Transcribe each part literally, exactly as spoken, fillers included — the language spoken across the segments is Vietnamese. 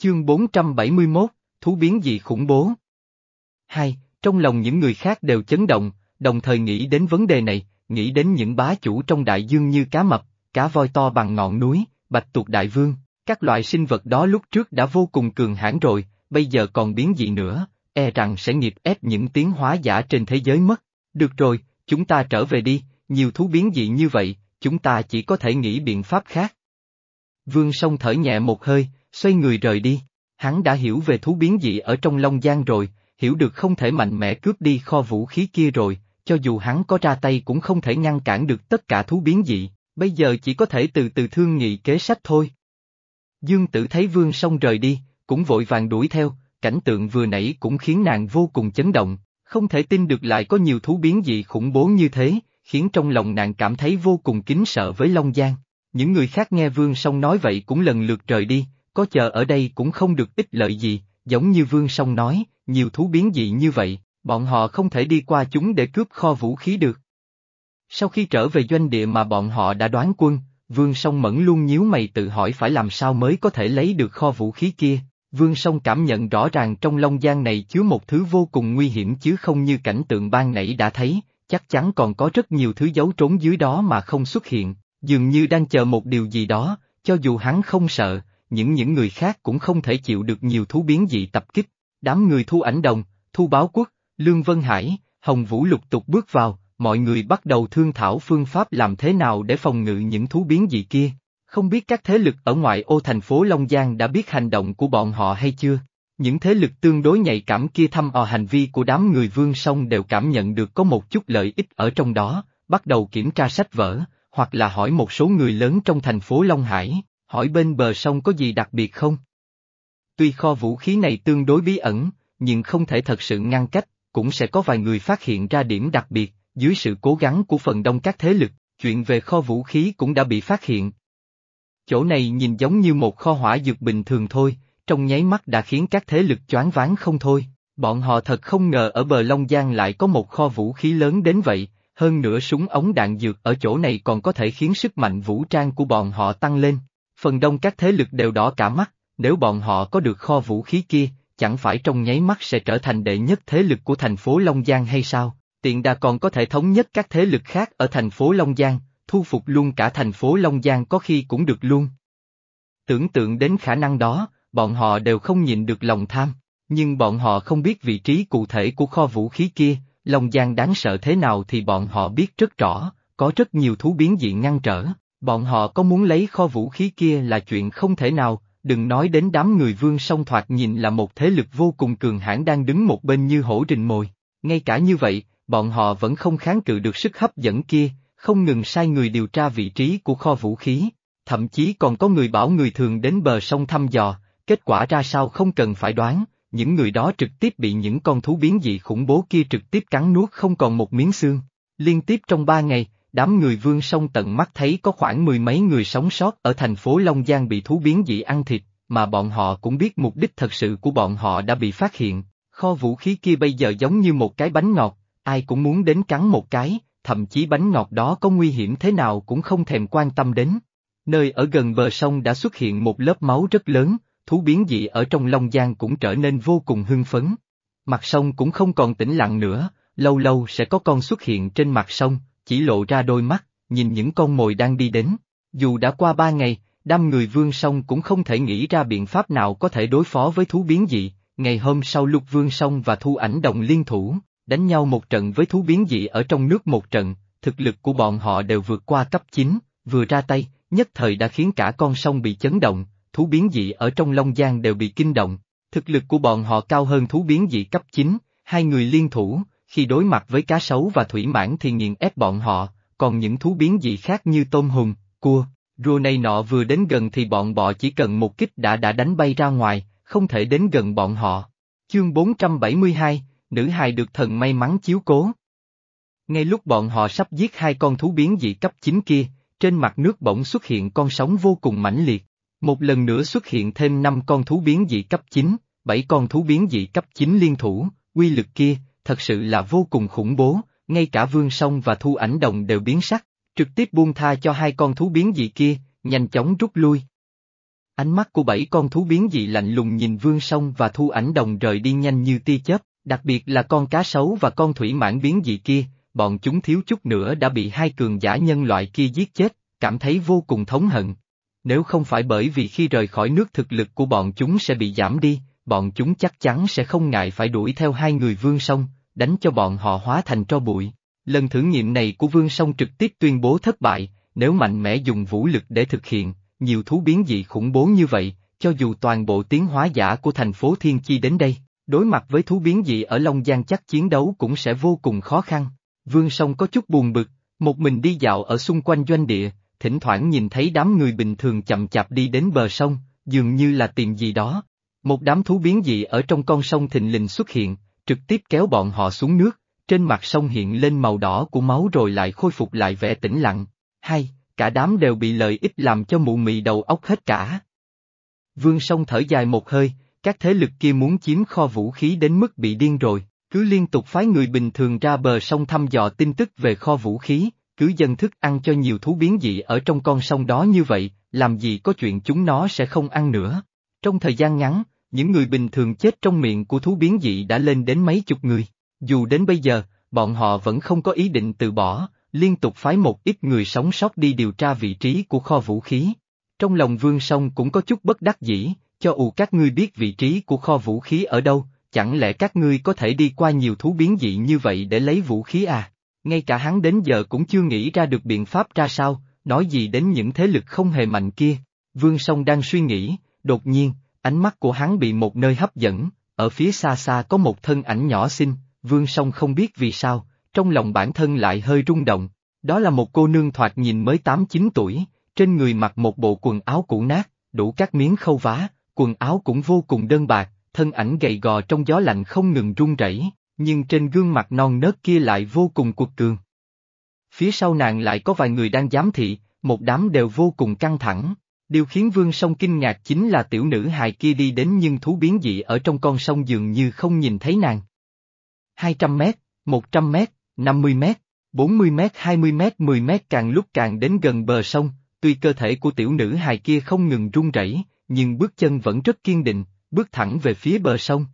Chương bốn trăm bảy mươi mốt, thú biến dị khủng bố. Hai, trong lòng những người khác đều chấn động, đồng thời nghĩ đến vấn đề này, nghĩ đến những bá chủ trong đại dương như cá mập, cá voi to bằng ngọn núi, bạch tuộc đại vương, các loại sinh vật đó lúc trước đã vô cùng cường hãn rồi, bây giờ còn biến dị nữa, e rằng sẽ nghiền ép những tiến hóa giả trên thế giới mất. Được rồi, chúng ta trở về đi, nhiều thú biến dị như vậy, chúng ta chỉ có thể nghĩ biện pháp khác. Vương Song thở nhẹ một hơi, xoay người rời đi. Hắn đã hiểu về thú biến dị ở trong Long Giang rồi, hiểu được không thể mạnh mẽ cướp đi kho vũ khí kia rồi, cho dù hắn có ra tay cũng không thể ngăn cản được tất cả thú biến dị, bây giờ chỉ có thể từ từ thương nghị kế sách thôi. Dương Tử thấy Vương Song rời đi, cũng vội vàng đuổi theo, cảnh tượng vừa nãy cũng khiến nàng vô cùng chấn động, không thể tin được lại có nhiều thú biến dị khủng bố như thế, khiến trong lòng nàng cảm thấy vô cùng kính sợ với Long Giang. Những người khác nghe Vương Song nói vậy cũng lần lượt rời đi, có chờ ở đây cũng không được ích lợi gì, giống như Vương Song nói, nhiều thú biến dị như vậy, bọn họ không thể đi qua chúng để cướp kho vũ khí được. Sau khi trở về doanh địa mà bọn họ đã đoán quân, Vương Song Mẫn luôn nhíu mày tự hỏi phải làm sao mới có thể lấy được kho vũ khí kia. Vương Song cảm nhận rõ ràng trong Long Giang này chứa một thứ vô cùng nguy hiểm chứ không như cảnh tượng ban nãy đã thấy, chắc chắn còn có rất nhiều thứ giấu trốn dưới đó mà không xuất hiện, dường như đang chờ một điều gì đó, cho dù hắn không sợ, những những người khác cũng không thể chịu được nhiều thú biến dị tập kích. Đám người Thu Ảnh Đồng, Thu Báo Quốc, Lương Vân Hải, Hồng Vũ lục tục bước vào, mọi người bắt đầu thương thảo phương pháp làm thế nào để phòng ngự những thú biến dị kia. Không biết các thế lực ở ngoại ô thành phố Long Giang đã biết hành động của bọn họ hay chưa? Những thế lực tương đối nhạy cảm kia thăm dò hành vi của đám người Vương Song đều cảm nhận được có một chút lợi ích ở trong đó, bắt đầu kiểm tra sách vở, hoặc là hỏi một số người lớn trong thành phố Long Hải, hỏi bên bờ sông có gì đặc biệt không? Tuy kho vũ khí này tương đối bí ẩn, nhưng không thể thật sự ngăn cách, cũng sẽ có vài người phát hiện ra điểm đặc biệt, dưới sự cố gắng của phần đông các thế lực, chuyện về kho vũ khí cũng đã bị phát hiện. Chỗ này nhìn giống như một kho hỏa dược bình thường thôi, trong nháy mắt đã khiến các thế lực choáng váng không thôi, bọn họ thật không ngờ ở bờ Long Giang lại có một kho vũ khí lớn đến vậy, hơn nữa súng ống đạn dược ở chỗ này còn có thể khiến sức mạnh vũ trang của bọn họ tăng lên. Phần đông các thế lực đều đỏ cả mắt, nếu bọn họ có được kho vũ khí kia, chẳng phải trong nháy mắt sẽ trở thành đệ nhất thế lực của thành phố Long Giang hay sao, tiện đà còn có thể thống nhất các thế lực khác ở thành phố Long Giang, thu phục luôn cả thành phố Long Giang có khi cũng được luôn. Tưởng tượng đến khả năng đó, bọn họ đều không nhịn được lòng tham, nhưng bọn họ không biết vị trí cụ thể của kho vũ khí kia, Long Giang đáng sợ thế nào thì bọn họ biết rất rõ, có rất nhiều thú biến dị ngăn trở, bọn họ có muốn lấy kho vũ khí kia là chuyện không thể nào, đừng nói đến đám người Vương Song thoạt nhìn là một thế lực vô cùng cường hãn đang đứng một bên như hổ rình mồi, ngay cả như vậy, bọn họ vẫn không kháng cự được sức hấp dẫn kia, không ngừng sai người điều tra vị trí của kho vũ khí, thậm chí còn có người bảo người thường đến bờ sông thăm dò, kết quả ra sao không cần phải đoán, những người đó trực tiếp bị những con thú biến dị khủng bố kia trực tiếp cắn nuốt không còn một miếng xương. Liên tiếp trong ba ngày, đám người Vương Song tận mắt thấy có khoảng mười mấy người sống sót ở thành phố Long Giang bị thú biến dị ăn thịt, mà bọn họ cũng biết mục đích thật sự của bọn họ đã bị phát hiện, kho vũ khí kia bây giờ giống như một cái bánh ngọt, ai cũng muốn đến cắn một cái, thậm chí bánh ngọt đó có nguy hiểm thế nào cũng không thèm quan tâm đến. Nơi ở gần bờ sông đã xuất hiện một lớp máu rất lớn, thú biến dị ở trong Long Giang cũng trở nên vô cùng hưng phấn. Mặt sông cũng không còn tĩnh lặng nữa, lâu lâu sẽ có con xuất hiện trên mặt sông, chỉ lộ ra đôi mắt, nhìn những con mồi đang đi đến. Dù đã qua ba ngày, đám người Vương Song cũng không thể nghĩ ra biện pháp nào có thể đối phó với thú biến dị. Ngày hôm sau Lục Vương Song và Thu Ảnh Đồng liên thủ, đánh nhau một trận với thú biến dị ở trong nước một trận, thực lực của bọn họ đều vượt qua cấp chín, vừa ra tay, nhất thời đã khiến cả con sông bị chấn động, thú biến dị ở trong Long Giang đều bị kinh động. Thực lực của bọn họ cao hơn thú biến dị cấp chín, hai người liên thủ, khi đối mặt với cá sấu và thủy mãng thì nghiền ép bọn họ, còn những thú biến dị khác như tôm hùm, cua, rùa này nọ vừa đến gần thì bọn bọ chỉ cần một kích đã đã đánh bay ra ngoài, không thể đến gần bọn họ. Chương bốn trăm bảy mươi hai, nữ hài được thần may mắn chiếu cố. Ngay lúc bọn họ sắp giết hai con thú biến dị cấp chín kia, trên mặt nước bỗng xuất hiện con sóng vô cùng mãnh liệt. Một lần nữa xuất hiện thêm năm con thú biến dị cấp chín, bảy con thú biến dị cấp chín liên thủ, uy lực kia, thật sự là vô cùng khủng bố, ngay cả Vương Song và Thu Ảnh Đồng đều biến sắc, trực tiếp buông tha cho hai con thú biến dị kia, nhanh chóng rút lui. Ánh mắt của bảy con thú biến dị lạnh lùng nhìn Vương Song và Thu Ảnh Đồng rời đi nhanh như tia chớp, đặc biệt là con cá sấu và con thủy mãng biến dị kia, bọn chúng thiếu chút nữa đã bị hai cường giả nhân loại kia giết chết, cảm thấy vô cùng thống hận. Nếu không phải bởi vì khi rời khỏi nước thực lực của bọn chúng sẽ bị giảm đi, bọn chúng chắc chắn sẽ không ngại phải đuổi theo hai người Vương Song, đánh cho bọn họ hóa thành tro bụi. Lần thử nghiệm này của Vương Song trực tiếp tuyên bố thất bại, nếu mạnh mẽ dùng vũ lực để thực hiện, nhiều thú biến dị khủng bố như vậy, cho dù toàn bộ tiến hóa giả của thành phố Thiên Chi đến đây, đối mặt với thú biến dị ở Long Giang chắc chiến đấu cũng sẽ vô cùng khó khăn. Vương Song có chút buồn bực, một mình đi dạo ở xung quanh doanh địa, thỉnh thoảng nhìn thấy đám người bình thường chậm chạp đi đến bờ sông, dường như là tìm gì đó. Một đám thú biến dị ở trong con sông thình lình xuất hiện, trực tiếp kéo bọn họ xuống nước, trên mặt sông hiện lên màu đỏ của máu rồi lại khôi phục lại vẻ tĩnh lặng. Hay, cả đám đều bị lợi ích làm cho mụ mị đầu óc hết cả. Vương Song thở dài một hơi, các thế lực kia muốn chiếm kho vũ khí đến mức bị điên rồi, cứ liên tục phái người bình thường ra bờ sông thăm dò tin tức về kho vũ khí, cứ dâng thức ăn cho nhiều thú biến dị ở trong con sông đó như vậy, làm gì có chuyện chúng nó sẽ không ăn nữa. Trong thời gian ngắn, những người bình thường chết trong miệng của thú biến dị đã lên đến mấy chục người. Dù đến bây giờ, bọn họ vẫn không có ý định từ bỏ, liên tục phái một ít người sống sót đi điều tra vị trí của kho vũ khí. Trong lòng Vương Song cũng có chút bất đắc dĩ, cho dù các ngươi biết vị trí của kho vũ khí ở đâu, chẳng lẽ các ngươi có thể đi qua nhiều thú biến dị như vậy để lấy vũ khí à? Ngay cả hắn đến giờ cũng chưa nghĩ ra được biện pháp ra sao, nói gì đến những thế lực không hề mạnh kia. Vương Song đang suy nghĩ, đột nhiên, ánh mắt của hắn bị một nơi hấp dẫn, ở phía xa xa có một thân ảnh nhỏ xinh, Vương Song không biết vì sao, trong lòng bản thân lại hơi rung động. Đó là một cô nương thoạt nhìn mới tám chín tuổi, trên người mặc một bộ quần áo cũ nát, đủ các miếng khâu vá, quần áo cũng vô cùng đơn bạc, thân ảnh gầy gò trong gió lạnh không ngừng run rẩy, nhưng trên gương mặt non nớt kia lại vô cùng cuột cường. Phía sau nàng lại có vài người đang giám thị, một đám đều vô cùng căng thẳng. Điều khiến Vương Song kinh ngạc chính là tiểu nữ hài kia đi đến nhưng thú biến dị ở trong con sông dường như không nhìn thấy nàng. hai trăm mét, một trăm mét, năm mươi mét, bốn mươi mét, hai mươi mét, mười mét càng lúc càng đến gần bờ sông, tuy cơ thể của tiểu nữ hài kia không ngừng run rẩy, nhưng bước chân vẫn rất kiên định, bước thẳng về phía bờ sông.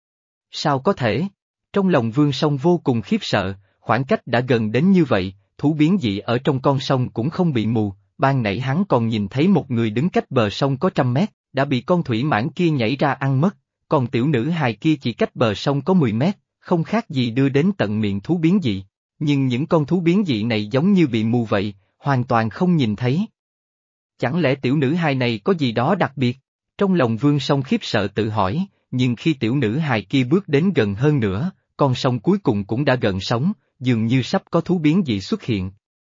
Sao có thể? Trong lòng Vương Song vô cùng khiếp sợ, khoảng cách đã gần đến như vậy, thú biến dị ở trong con sông cũng không bị mù, ban nãy hắn còn nhìn thấy một người đứng cách bờ sông có trăm mét, đã bị con thủy mãng kia nhảy ra ăn mất, còn tiểu nữ hài kia chỉ cách bờ sông có mười mét, không khác gì đưa đến tận miệng thú biến dị. Nhưng những con thú biến dị này giống như bị mù vậy, hoàn toàn không nhìn thấy. Chẳng lẽ tiểu nữ hài này có gì đó đặc biệt? Trong lòng Vương Song khiếp sợ tự hỏi, nhưng khi tiểu nữ hài kia bước đến gần hơn nữa, con sông cuối cùng cũng đã gần sóng, dường như sắp có thú biến dị xuất hiện.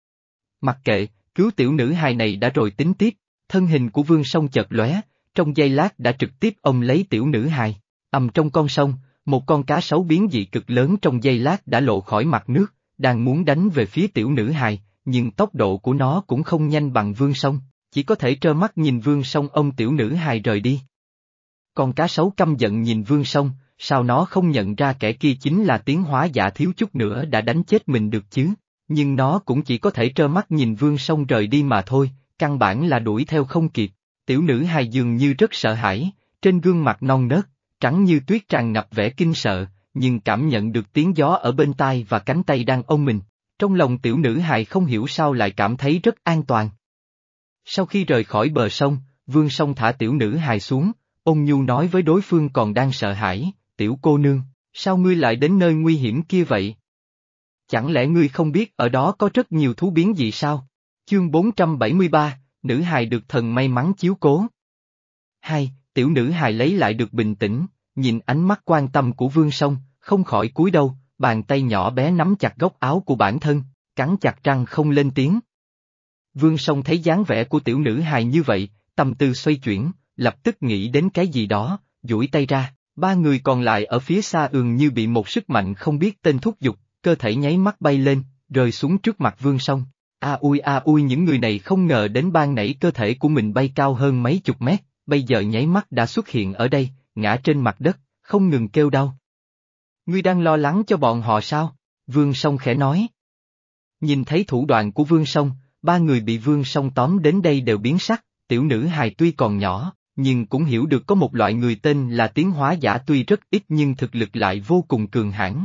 Mặc kệ, cứu tiểu nữ hài này đã rồi tính tiếp, thân hình của Vương Song chợt lóe, trong giây lát đã trực tiếp ôm lấy tiểu nữ hài. Ầm trong con sông, một con cá sấu biến dị cực lớn trong giây lát đã lộ khỏi mặt nước, đang muốn đánh về phía tiểu nữ hài, nhưng tốc độ của nó cũng không nhanh bằng Vương Song, chỉ có thể trơ mắt nhìn Vương Song ôm tiểu nữ hài rời đi. Con cá sấu căm giận nhìn Vương Song, sao nó không nhận ra kẻ kia chính là tiến hóa giả thiếu chút nữa đã đánh chết mình được chứ, nhưng nó cũng chỉ có thể trơ mắt nhìn Vương Song rời đi mà thôi, căn bản là đuổi theo không kịp. Tiểu nữ hài dường như rất sợ hãi, trên gương mặt non nớt, trắng như tuyết tràn ngập vẻ kinh sợ, nhưng cảm nhận được tiếng gió ở bên tai và cánh tay đang ôm mình. Trong lòng tiểu nữ hài không hiểu sao lại cảm thấy rất an toàn. Sau khi rời khỏi bờ sông, Vương Song thả tiểu nữ hài xuống, ôn nhu nói với đối phương còn đang sợ hãi, tiểu cô nương, sao ngươi lại đến nơi nguy hiểm kia vậy? Chẳng lẽ ngươi không biết ở đó có rất nhiều thú biến gì sao? Chương bốn trăm bảy mươi ba, nữ hài được thần may mắn chiếu cố. Hai, tiểu nữ hài lấy lại được bình tĩnh, nhìn ánh mắt quan tâm của Vương Song, không khỏi cúi đầu, bàn tay nhỏ bé nắm chặt góc áo của bản thân, cắn chặt răng không lên tiếng. Vương Song thấy dáng vẻ của tiểu nữ hài như vậy, tâm tư xoay chuyển, lập tức nghĩ đến cái gì đó, duỗi tay ra, ba người còn lại ở phía xa ường như bị một sức mạnh không biết tên thúc giục, cơ thể nháy mắt bay lên, rơi xuống trước mặt Vương Song. A ui a ui những người này không ngờ đến ban nãy cơ thể của mình bay cao hơn mấy chục mét, bây giờ nháy mắt đã xuất hiện ở đây, ngã trên mặt đất, không ngừng kêu đau. Ngươi đang lo lắng cho bọn họ sao? Vương Song khẽ nói. Nhìn thấy thủ đoạn của Vương Song, ba người bị Vương Song tóm đến đây đều biến sắc, tiểu nữ hài tuy còn nhỏ, nhưng cũng hiểu được có một loại người tên là tiến hóa giả tuy rất ít nhưng thực lực lại vô cùng cường hãn.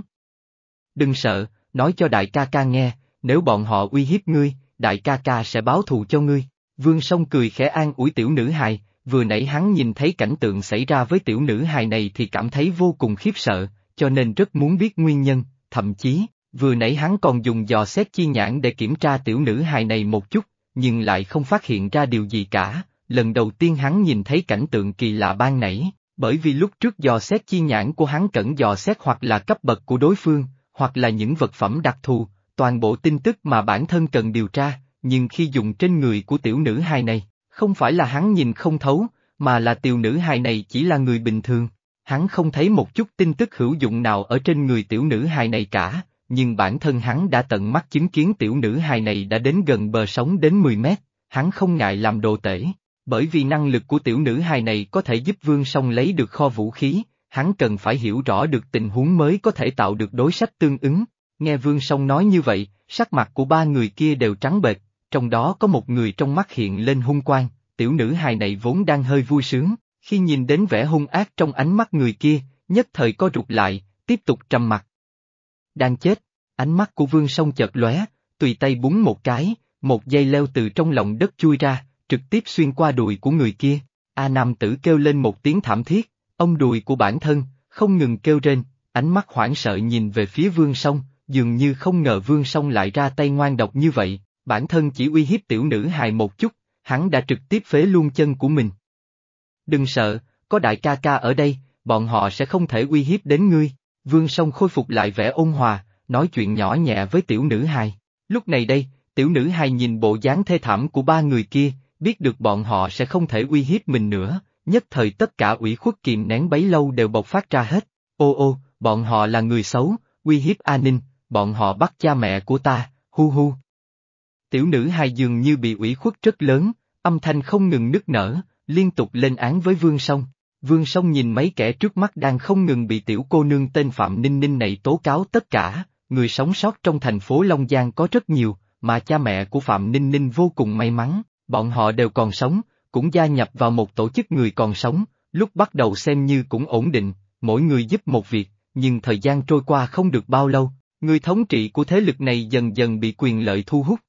Đừng sợ, nói cho đại ca ca nghe, nếu bọn họ uy hiếp ngươi, đại ca ca sẽ báo thù cho ngươi. Vương Song cười khẽ an ủi tiểu nữ hài, vừa nãy hắn nhìn thấy cảnh tượng xảy ra với tiểu nữ hài này thì cảm thấy vô cùng khiếp sợ, cho nên rất muốn biết nguyên nhân, thậm chí, vừa nãy hắn còn dùng dò xét chi nhãn để kiểm tra tiểu nữ hài này một chút, nhưng lại không phát hiện ra điều gì cả. Lần đầu tiên hắn nhìn thấy cảnh tượng kỳ lạ ban nãy, bởi vì lúc trước dò xét chi nhãn của hắn cẩn dò xét hoặc là cấp bậc của đối phương, hoặc là những vật phẩm đặc thù, toàn bộ tin tức mà bản thân cần điều tra, nhưng khi dùng trên người của tiểu nữ hài này, không phải là hắn nhìn không thấu, mà là tiểu nữ hài này chỉ là người bình thường. Hắn không thấy một chút tin tức hữu dụng nào ở trên người tiểu nữ hài này cả, nhưng bản thân hắn đã tận mắt chứng kiến tiểu nữ hài này đã đến gần bờ sóng đến mười mét, hắn không ngại làm đồ tể. Bởi vì năng lực của tiểu nữ hài này có thể giúp Vương Song lấy được kho vũ khí, hắn cần phải hiểu rõ được tình huống mới có thể tạo được đối sách tương ứng. Nghe Vương Song nói như vậy, sắc mặt của ba người kia đều trắng bệch, trong đó có một người trong mắt hiện lên hung quang, tiểu nữ hài này vốn đang hơi vui sướng, khi nhìn đến vẻ hung ác trong ánh mắt người kia, nhất thời co rụt lại, tiếp tục trầm mặc. Đang chết, ánh mắt của Vương Song chợt lóe, tùy tay búng một cái, một dây leo từ trong lòng đất chui ra, trực tiếp xuyên qua đùi của người kia. A nam tử kêu lên một tiếng thảm thiết, ông đùi của bản thân, không ngừng kêu rên, ánh mắt hoảng sợ nhìn về phía Vương Song, dường như không ngờ Vương Song lại ra tay ngoan độc như vậy, bản thân chỉ uy hiếp tiểu nữ hài một chút, hắn đã trực tiếp phế luôn chân của mình. Đừng sợ, có đại ca ca ở đây, bọn họ sẽ không thể uy hiếp đến ngươi. Vương Song khôi phục lại vẻ ôn hòa, nói chuyện nhỏ nhẹ với tiểu nữ hài. Lúc này đây, tiểu nữ hài nhìn bộ dáng thê thảm của ba người kia, biết được bọn họ sẽ không thể uy hiếp mình nữa, nhất thời tất cả ủy khuất kìm nén bấy lâu đều bộc phát ra hết. Ô ô, bọn họ là người xấu, uy hiếp an ninh, bọn họ bắt cha mẹ của ta, hu hu. Tiểu nữ hài dường như bị ủy khuất rất lớn, âm thanh không ngừng nức nở, liên tục lên án với Vương Song. Vương Song nhìn mấy kẻ trước mắt đang không ngừng bị tiểu cô nương tên Phạm Ninh Ninh này tố cáo tất cả, người sống sót trong thành phố Long Giang có rất nhiều, mà cha mẹ của Phạm Ninh Ninh vô cùng may mắn, bọn họ đều còn sống, cũng gia nhập vào một tổ chức người còn sống, lúc bắt đầu xem như cũng ổn định, mỗi người giúp một việc, nhưng thời gian trôi qua không được bao lâu, người thống trị của thế lực này dần dần bị quyền lợi thu hút.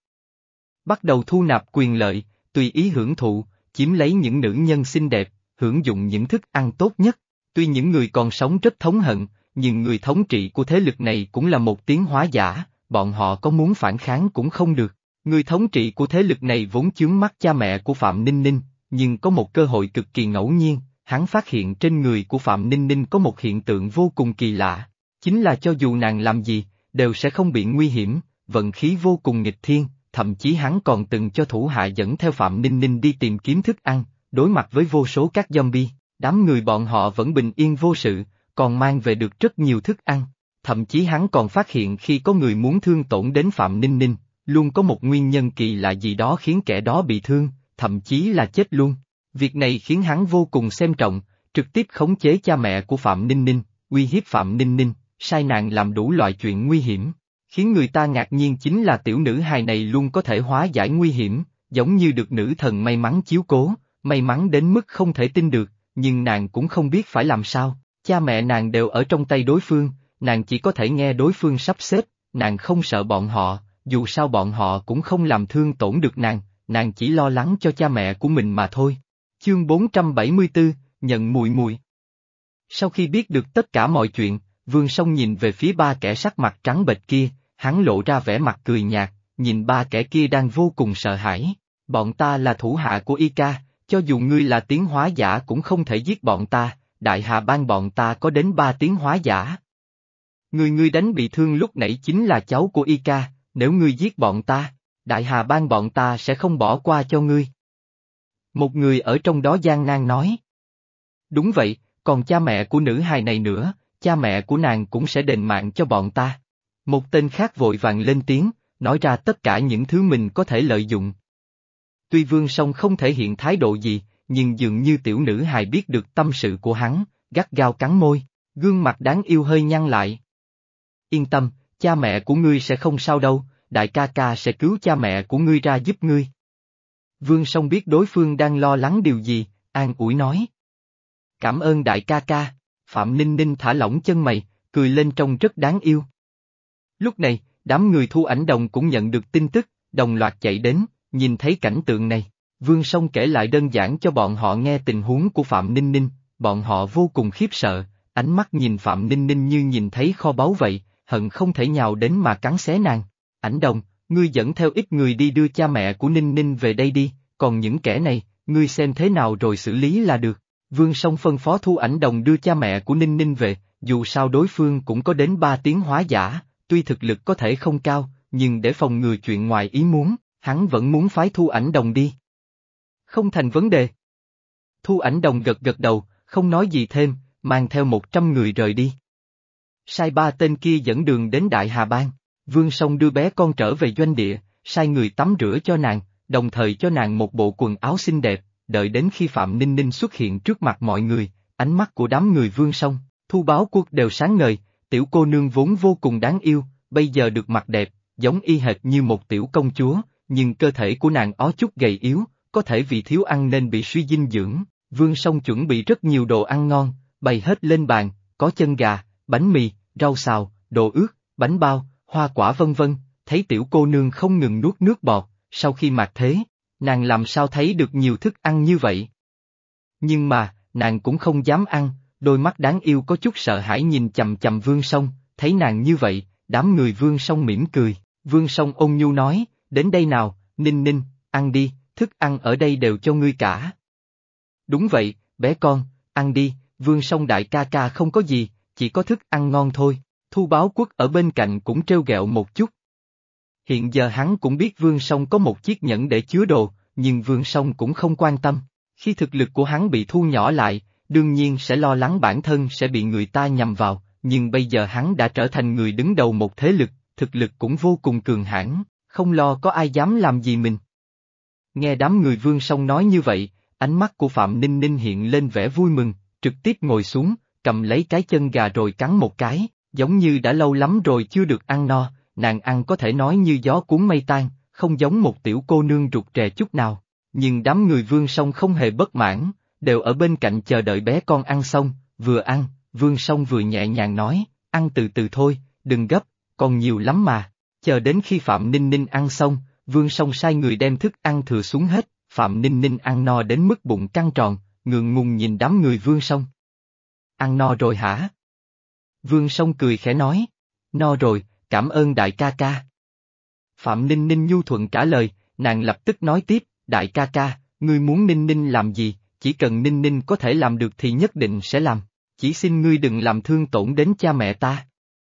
Bắt đầu thu nạp quyền lợi, tùy ý hưởng thụ, chiếm lấy những nữ nhân xinh đẹp, hưởng dụng những thức ăn tốt nhất. Tuy những người còn sống rất thống hận, nhưng người thống trị của thế lực này cũng là một tiến hóa giả, bọn họ có muốn phản kháng cũng không được. Người thống trị của thế lực này vốn chướng mắt cha mẹ của Phạm Ninh Ninh, nhưng có một cơ hội cực kỳ ngẫu nhiên, hắn phát hiện trên người của Phạm Ninh Ninh có một hiện tượng vô cùng kỳ lạ, chính là cho dù nàng làm gì, đều sẽ không bị nguy hiểm, vận khí vô cùng nghịch thiên, thậm chí hắn còn từng cho thủ hạ dẫn theo Phạm Ninh Ninh đi tìm kiếm thức ăn, đối mặt với vô số các zombie, đám người bọn họ vẫn bình yên vô sự, còn mang về được rất nhiều thức ăn, thậm chí hắn còn phát hiện khi có người muốn thương tổn đến Phạm Ninh Ninh, luôn có một nguyên nhân kỳ lạ gì đó khiến kẻ đó bị thương, thậm chí là chết luôn. Việc này khiến hắn vô cùng xem trọng, trực tiếp khống chế cha mẹ của Phạm Ninh Ninh, uy hiếp Phạm Ninh Ninh, sai nàng làm đủ loại chuyện nguy hiểm. Khiến người ta ngạc nhiên chính là tiểu nữ hài này luôn có thể hóa giải nguy hiểm, giống như được nữ thần may mắn chiếu cố, may mắn đến mức không thể tin được, nhưng nàng cũng không biết phải làm sao, cha mẹ nàng đều ở trong tay đối phương, nàng chỉ có thể nghe đối phương sắp xếp, nàng không sợ bọn họ, dù sao bọn họ cũng không làm thương tổn được nàng, nàng chỉ lo lắng cho cha mẹ của mình mà thôi. Chương bốn trăm bảy mươi tư, nhận mùi mùi. Sau khi biết được tất cả mọi chuyện, Vương Song nhìn về phía ba kẻ sắc mặt trắng bệch kia, hắn lộ ra vẻ mặt cười nhạt, nhìn ba kẻ kia đang vô cùng sợ hãi. Bọn ta là thủ hạ của Y Ca, cho dù ngươi là tiến hóa giả cũng không thể giết bọn ta, Đại Hà Bang bọn ta có đến ba tiến hóa giả. Người ngươi đánh bị thương lúc nãy chính là cháu của Y Ca, nếu ngươi giết bọn ta, Đại Hà Bang bọn ta sẽ không bỏ qua cho ngươi. Một người ở trong đó gian nan nói. Đúng vậy, còn cha mẹ của nữ hài này nữa, cha mẹ của nàng cũng sẽ đền mạng cho bọn ta. Một tên khác vội vàng lên tiếng, nói ra tất cả những thứ mình có thể lợi dụng. Tuy Vương Song không thể hiện thái độ gì, nhưng dường như tiểu nữ hài biết được tâm sự của hắn, gắt gao cắn môi, gương mặt đáng yêu hơi nhăn lại. Yên tâm, cha mẹ của ngươi sẽ không sao đâu, đại ca ca sẽ cứu cha mẹ của ngươi ra giúp ngươi. Vương Song biết đối phương đang lo lắng điều gì, an ủi nói. Cảm ơn đại ca ca, Phạm Ninh Ninh thả lỏng chân mày, cười lên trông rất đáng yêu. Lúc này, đám người Thu Ảnh Đồng cũng nhận được tin tức, đồng loạt chạy đến, nhìn thấy cảnh tượng này. Vương Song kể lại đơn giản cho bọn họ nghe tình huống của Phạm Ninh Ninh, bọn họ vô cùng khiếp sợ, ánh mắt nhìn Phạm Ninh Ninh như nhìn thấy kho báu vậy, hận không thể nhào đến mà cắn xé nàng. Ảnh Đồng, ngươi dẫn theo ít người đi đưa cha mẹ của Ninh Ninh về đây đi, còn những kẻ này, ngươi xem thế nào rồi xử lý là được. Vương Song phân phó Thu Ảnh Đồng đưa cha mẹ của Ninh Ninh về, dù sao đối phương cũng có đến ba tiếng hóa giả, tuy thực lực có thể không cao, nhưng để phòng ngừa chuyện ngoài ý muốn, hắn vẫn muốn phái Thu Ảnh Đồng đi. Không thành vấn đề. Thu Ảnh Đồng gật gật đầu, không nói gì thêm, mang theo một trăm người rời đi. Sai ba tên kia dẫn đường đến Đại Hà Bang, Vương Song đưa bé con trở về doanh địa, sai người tắm rửa cho nàng, đồng thời cho nàng một bộ quần áo xinh đẹp, đợi đến khi Phạm Ninh Ninh xuất hiện trước mặt mọi người, ánh mắt của đám người Vương Song, Thu Báo Quốc đều sáng ngời, tiểu cô nương vốn vô cùng đáng yêu, bây giờ được mặt đẹp, giống y hệt như một tiểu công chúa, nhưng cơ thể của nàng ó chút gầy yếu, có thể vì thiếu ăn nên bị suy dinh dưỡng. Vương Song chuẩn bị rất nhiều đồ ăn ngon, bày hết lên bàn, có chân gà, bánh mì, rau xào, đồ ướt, bánh bao, hoa quả vân vân, thấy tiểu cô nương không ngừng nuốt nước bọt, sau khi mạt thế, nàng làm sao thấy được nhiều thức ăn như vậy. Nhưng mà, nàng cũng không dám ăn, đôi mắt đáng yêu có chút sợ hãi nhìn chằm chằm Vương Song, thấy nàng như vậy, đám người Vương Song mỉm cười, Vương Song ôn nhu nói, đến đây nào, Ninh Ninh, ăn đi, thức ăn ở đây đều cho ngươi cả. Đúng vậy, bé con, ăn đi, Vương Song đại ca ca không có gì, chỉ có thức ăn ngon thôi. Thu Báo Quốc ở bên cạnh cũng trêu ghẹo một chút. Hiện giờ hắn cũng biết Vương Song có một chiếc nhẫn để chứa đồ, nhưng Vương Song cũng không quan tâm, khi thực lực của hắn bị thu nhỏ lại, đương nhiên sẽ lo lắng bản thân sẽ bị người ta nhầm vào, nhưng bây giờ hắn đã trở thành người đứng đầu một thế lực, thực lực cũng vô cùng cường hãn, không lo có ai dám làm gì mình. Nghe đám người Vương Song nói như vậy, ánh mắt của Phạm Ninh Ninh hiện lên vẻ vui mừng, trực tiếp ngồi xuống, cầm lấy cái chân gà rồi cắn một cái, giống như đã lâu lắm rồi chưa được ăn no, nàng ăn có thể nói như gió cuốn mây tan, không giống một tiểu cô nương rụt rè chút nào. Nhưng đám người Vương Song không hề bất mãn, đều ở bên cạnh chờ đợi bé con ăn xong, vừa ăn, Vương Song vừa nhẹ nhàng nói, ăn từ từ thôi, đừng gấp, còn nhiều lắm mà. Chờ đến khi Phạm Ninh Ninh ăn xong, Vương Song sai người đem thức ăn thừa xuống hết, Phạm Ninh Ninh ăn no đến mức bụng căng tròn, ngượng ngùng nhìn đám người Vương Song. Ăn no rồi hả? Vương Song cười khẽ nói, no rồi, cảm ơn đại ca ca. Phạm Ninh Ninh nhu thuận trả lời, nàng lập tức nói tiếp, đại ca ca, ngươi muốn Ninh Ninh làm gì, chỉ cần Ninh Ninh có thể làm được thì nhất định sẽ làm, chỉ xin ngươi đừng làm thương tổn đến cha mẹ ta.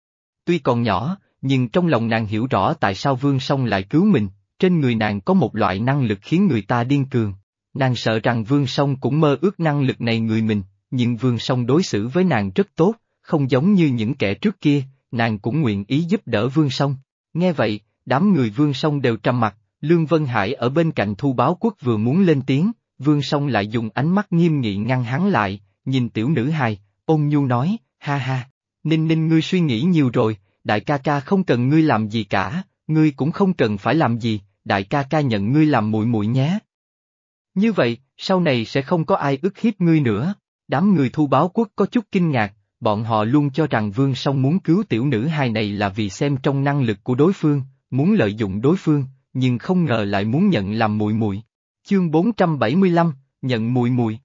Tuy còn nhỏ, nhưng trong lòng nàng hiểu rõ tại sao Vương Song lại cứu mình, trên người nàng có một loại năng lực khiến người ta điên cuồng. Nàng sợ rằng Vương Song cũng mơ ước năng lực này người mình, nhưng Vương Song đối xử với nàng rất tốt, không giống như những kẻ trước kia, nàng cũng nguyện ý giúp đỡ Vương Song. Nghe vậy, đám người Vương Song đều trầm mặt, Lương Vân Hải ở bên cạnh Thu Báo Quốc vừa muốn lên tiếng, Vương Song lại dùng ánh mắt nghiêm nghị ngăn hắn lại, nhìn tiểu nữ hài, ôn nhu nói, ha ha, Ninh Ninh ngươi suy nghĩ nhiều rồi, đại ca ca không cần ngươi làm gì cả, ngươi cũng không cần phải làm gì, đại ca ca nhận ngươi làm muội muội nhé. Như vậy, sau này sẽ không có ai ức hiếp ngươi nữa. Đám người Thu Báo Quốc có chút kinh ngạc, bọn họ luôn cho rằng Vương Song muốn cứu tiểu nữ hài này là vì xem trong năng lực của đối phương, muốn lợi dụng đối phương, nhưng không ngờ lại muốn nhận làm muội muội. Chương bốn trăm bảy mươi lăm, nhận muội muội.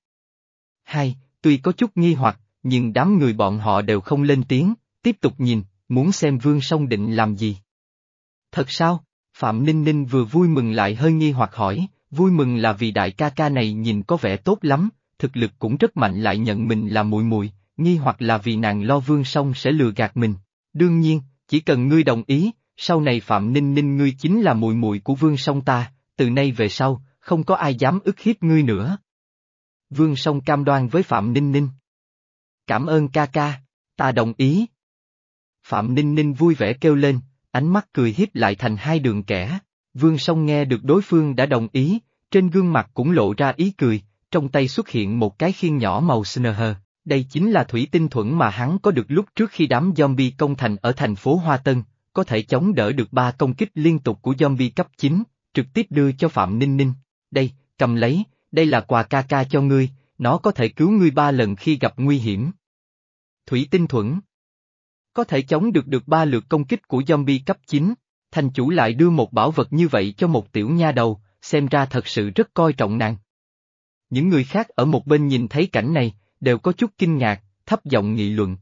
Hai, tuy có chút nghi hoặc, nhưng đám người bọn họ đều không lên tiếng, tiếp tục nhìn, muốn xem Vương Song định làm gì. Thật sao? Phạm Ninh Ninh vừa vui mừng lại hơi nghi hoặc hỏi, vui mừng là vì đại ca ca này nhìn có vẻ tốt lắm, thực lực cũng rất mạnh lại nhận mình là muội muội, nghi hoặc là vì nàng lo Vương Song sẽ lừa gạt mình. Đương nhiên, chỉ cần ngươi đồng ý, sau này Phạm Ninh Ninh ngươi chính là muội muội của Vương Song ta, từ nay về sau, không có ai dám ức hiếp ngươi nữa. Vương Song cam đoan với Phạm Ninh Ninh. Cảm ơn ca ca, ta đồng ý. Phạm Ninh Ninh vui vẻ kêu lên, ánh mắt cười hiếp lại thành hai đường kẻ. Vương Song nghe được đối phương đã đồng ý, trên gương mặt cũng lộ ra ý cười, trong tay xuất hiện một cái khiên nhỏ màu Snờ. Đây chính là thủy tinh thuẫn mà hắn có được lúc trước khi đám zombie công thành ở thành phố Hoa Tân, có thể chống đỡ được ba công kích liên tục của zombie cấp chín, trực tiếp đưa cho Phạm Ninh Ninh. Đây, cầm lấy, đây là quà ca ca cho ngươi, nó có thể cứu ngươi ba lần khi gặp nguy hiểm. Thủy tinh thuẫn có thể chống được được ba lượt công kích của zombie cấp chín, thành chủ lại đưa một bảo vật như vậy cho một tiểu nha đầu, xem ra thật sự rất coi trọng nàng. Những người khác ở một bên nhìn thấy cảnh này, đều có chút kinh ngạc, thấp giọng nghị luận.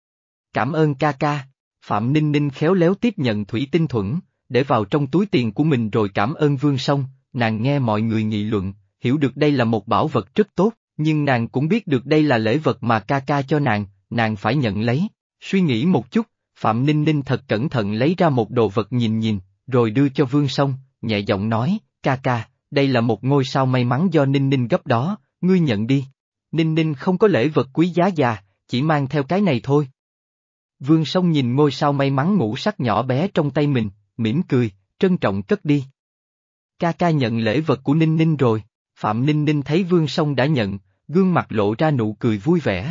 Cảm ơn ca ca, Phạm Ninh Ninh khéo léo tiếp nhận thủy tinh thuẫn, để vào trong túi tiền của mình rồi cảm ơn Vương Song. Nàng nghe mọi người nghị luận, hiểu được đây là một bảo vật rất tốt, nhưng nàng cũng biết được đây là lễ vật mà ca ca cho nàng, nàng phải nhận lấy. Suy nghĩ một chút, Phạm Ninh Ninh thật cẩn thận lấy ra một đồ vật nhìn nhìn, rồi đưa cho Vương Song, nhẹ giọng nói, ca ca, đây là một ngôi sao may mắn do Ninh Ninh gấp đó, ngươi nhận đi. Ninh Ninh không có lễ vật quý giá già, chỉ mang theo cái này thôi. Vương Song nhìn ngôi sao may mắn ngũ sắc nhỏ bé trong tay mình, mỉm cười, trân trọng cất đi. Ca ca nhận lễ vật của Ninh Ninh rồi, Phạm Ninh Ninh thấy Vương Song đã nhận, gương mặt lộ ra nụ cười vui vẻ.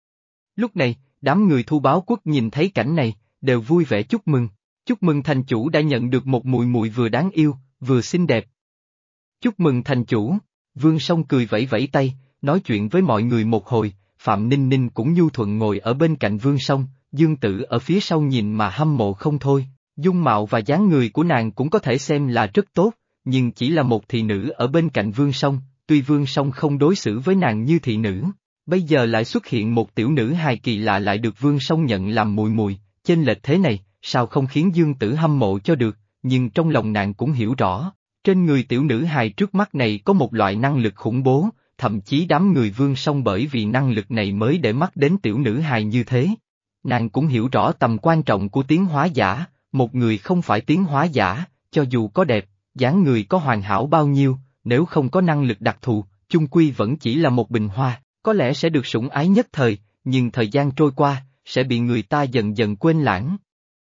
Lúc này, đám người Thu Báo Quốc nhìn thấy cảnh này, đều vui vẻ chúc mừng, chúc mừng thành chủ đã nhận được một muội muội vừa đáng yêu, vừa xinh đẹp. Chúc mừng thành chủ, Vương Song cười vẫy vẫy tay, nói chuyện với mọi người một hồi, Phạm Ninh Ninh cũng nhu thuận ngồi ở bên cạnh Vương Song, Dương Tử ở phía sau nhìn mà hâm mộ không thôi, dung mạo và dáng người của nàng cũng có thể xem là rất tốt, nhưng chỉ là một thị nữ ở bên cạnh Vương Song, tuy Vương Song không đối xử với nàng như thị nữ, bây giờ lại xuất hiện một tiểu nữ hài kỳ lạ lại được Vương Song nhận làm muội muội, chênh lệch thế này, sao không khiến Dương Tử hâm mộ cho được, nhưng trong lòng nàng cũng hiểu rõ, trên người tiểu nữ hài trước mắt này có một loại năng lực khủng bố, thậm chí đám người Vương Song bởi vì năng lực này mới để mắt đến tiểu nữ hài như thế. Nàng cũng hiểu rõ tầm quan trọng của tiến hóa giả, một người không phải tiến hóa giả, cho dù có đẹp, dáng người có hoàn hảo bao nhiêu, nếu không có năng lực đặc thù, chung quy vẫn chỉ là một bình hoa, có lẽ sẽ được sủng ái nhất thời, nhưng thời gian trôi qua, sẽ bị người ta dần dần quên lãng.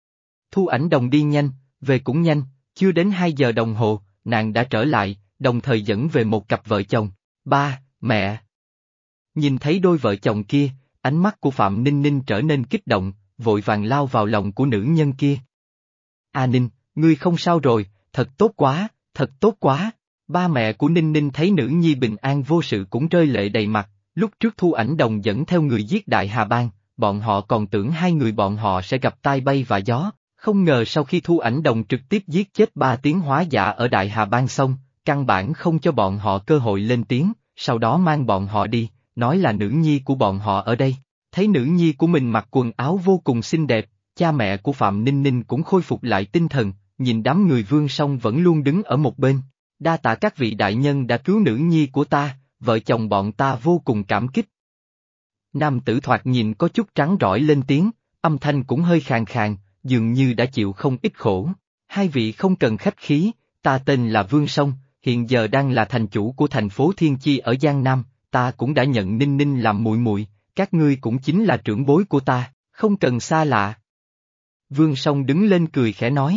Thu Ảnh Đồng đi nhanh, về cũng nhanh, chưa đến hai giờ đồng hồ, nàng đã trở lại, đồng thời dẫn về một cặp vợ chồng, ba, mẹ. Nhìn thấy đôi vợ chồng kia, ánh mắt của Phạm Ninh Ninh trở nên kích động, vội vàng lao vào lòng của nữ nhân kia. A Ninh, ngươi không sao rồi, thật tốt quá, thật tốt quá. Ba mẹ của Ninh Ninh thấy nữ nhi bình an vô sự cũng rơi lệ đầy mặt, lúc trước Thu Ảnh Đồng dẫn theo người giết Đại Hà Bang, bọn họ còn tưởng hai người bọn họ sẽ gặp tai bay và gió, không ngờ sau khi Thu Ảnh Đồng trực tiếp giết chết ba tiến hóa giả ở Đại Hà Bang xong, căn bản không cho bọn họ cơ hội lên tiếng, sau đó mang bọn họ đi, nói là nữ nhi của bọn họ ở đây. Thấy nữ nhi của mình mặc quần áo vô cùng xinh đẹp, cha mẹ của Phạm Ninh Ninh cũng khôi phục lại tinh thần, nhìn đám người Vương Song vẫn luôn đứng ở một bên. Đa tạ các vị đại nhân đã cứu nữ nhi của ta, vợ chồng bọn ta vô cùng cảm kích. Nam tử thoạt nhìn có chút trắng rỏi lên tiếng, âm thanh cũng hơi khàn khàn, dường như đã chịu không ít khổ. Hai vị không cần khách khí, ta tên là Vương Song, hiện giờ đang là thành chủ của thành phố Thiên Chi ở Giang Nam, ta cũng đã nhận Ninh Ninh làm muội muội, các ngươi cũng chính là trưởng bối của ta, không cần xa lạ. Vương Song đứng lên cười khẽ nói.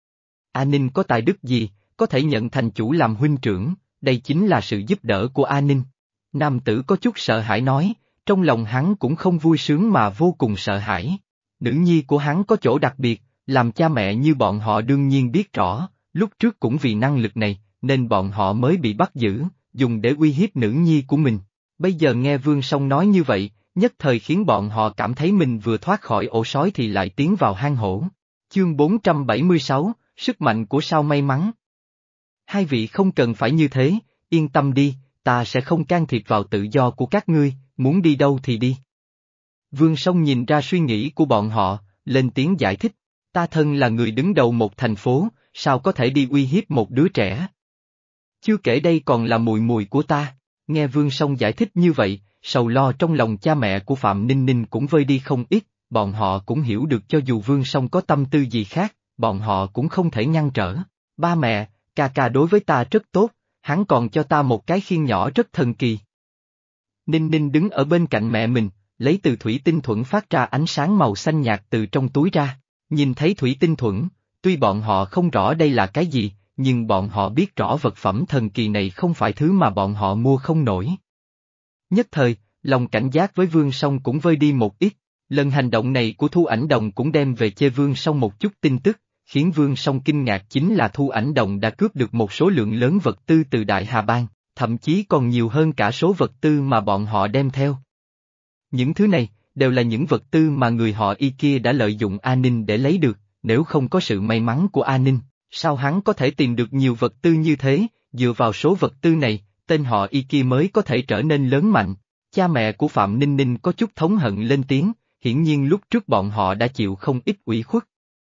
A Ninh có tài đức gì, có thể nhận thành chủ làm huynh trưởng, đây chính là sự giúp đỡ của A Ninh. Nam tử có chút sợ hãi nói, trong lòng hắn cũng không vui sướng mà vô cùng sợ hãi. Nữ nhi của hắn có chỗ đặc biệt, làm cha mẹ như bọn họ đương nhiên biết rõ, lúc trước cũng vì năng lực này, nên bọn họ mới bị bắt giữ, dùng để uy hiếp nữ nhi của mình. Bây giờ nghe Vương Song nói như vậy, nhất thời khiến bọn họ cảm thấy mình vừa thoát khỏi ổ sói thì lại tiến vào hang hổ. Chương bốn trăm bảy mươi sáu, Sức mạnh của sao may mắn. Hai vị không cần phải như thế, yên tâm đi, ta sẽ không can thiệp vào tự do của các ngươi, muốn đi đâu thì đi. Vương Song nhìn ra suy nghĩ của bọn họ, lên tiếng giải thích, ta thân là người đứng đầu một thành phố, sao có thể đi uy hiếp một đứa trẻ. Chưa kể đây còn là muội muội của ta, nghe Vương Song giải thích như vậy, sầu lo trong lòng cha mẹ của Phạm Ninh Ninh cũng vơi đi không ít, bọn họ cũng hiểu được cho dù Vương Song có tâm tư gì khác, bọn họ cũng không thể ngăn trở. Ba mẹ, ca ca đối với ta rất tốt, hắn còn cho ta một cái khiên nhỏ rất thần kỳ. Ninh Ninh đứng ở bên cạnh mẹ mình, lấy từ thủy tinh thuẫn phát ra ánh sáng màu xanh nhạt từ trong túi ra, nhìn thấy thủy tinh thuẫn, tuy bọn họ không rõ đây là cái gì, nhưng bọn họ biết rõ vật phẩm thần kỳ này không phải thứ mà bọn họ mua không nổi. Nhất thời, lòng cảnh giác với Vương Song cũng vơi đi một ít, lần hành động này của Thu Ảnh Đồng cũng đem về chê Vương Song một chút tin tức, khiến Vương Song kinh ngạc chính là Thu Ảnh Đồng đã cướp được một số lượng lớn vật tư từ Đại Hà Bang, thậm chí còn nhiều hơn cả số vật tư mà bọn họ đem theo. Những thứ này, đều là những vật tư mà người họ Y kia đã lợi dụng A Ninh để lấy được, nếu không có sự may mắn của A Ninh, sao hắn có thể tìm được nhiều vật tư như thế, dựa vào số vật tư này, tên họ Y kia mới có thể trở nên lớn mạnh. Cha mẹ của Phạm Ninh Ninh có chút thống hận lên tiếng, hiển nhiên lúc trước bọn họ đã chịu không ít ủy khuất.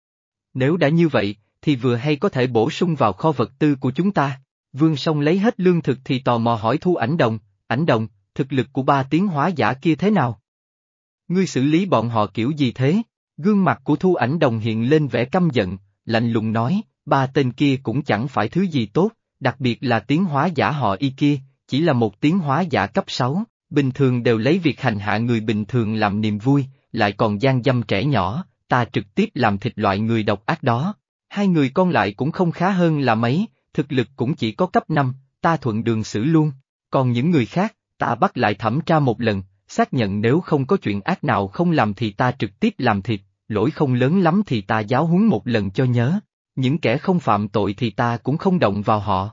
Nếu đã như vậy, thì vừa hay có thể bổ sung vào kho vật tư của chúng ta. Vương Song lấy hết lương thực thì tò mò hỏi Thu Ảnh Đồng, Ảnh Đồng, thực lực của ba tiến hóa giả kia thế nào? Ngươi xử lý bọn họ kiểu gì thế? Gương mặt của Thu Ảnh Đồng hiện lên vẻ căm giận, lạnh lùng nói, ba tên kia cũng chẳng phải thứ gì tốt, đặc biệt là tiến hóa giả họ Y kia, chỉ là một tiến hóa giả cấp sáu, bình thường đều lấy việc hành hạ người bình thường làm niềm vui, lại còn gian dâm trẻ nhỏ, ta trực tiếp làm thịt loại người độc ác đó. Hai người con lại cũng không khá hơn là mấy, thực lực cũng chỉ có cấp năm, ta thuận đường xử luôn, còn những người khác, ta bắt lại thẩm tra một lần, xác nhận nếu không có chuyện ác nào không làm thì ta trực tiếp làm thịt, lỗi không lớn lắm thì ta giáo huấn một lần cho nhớ, những kẻ không phạm tội thì ta cũng không động vào họ.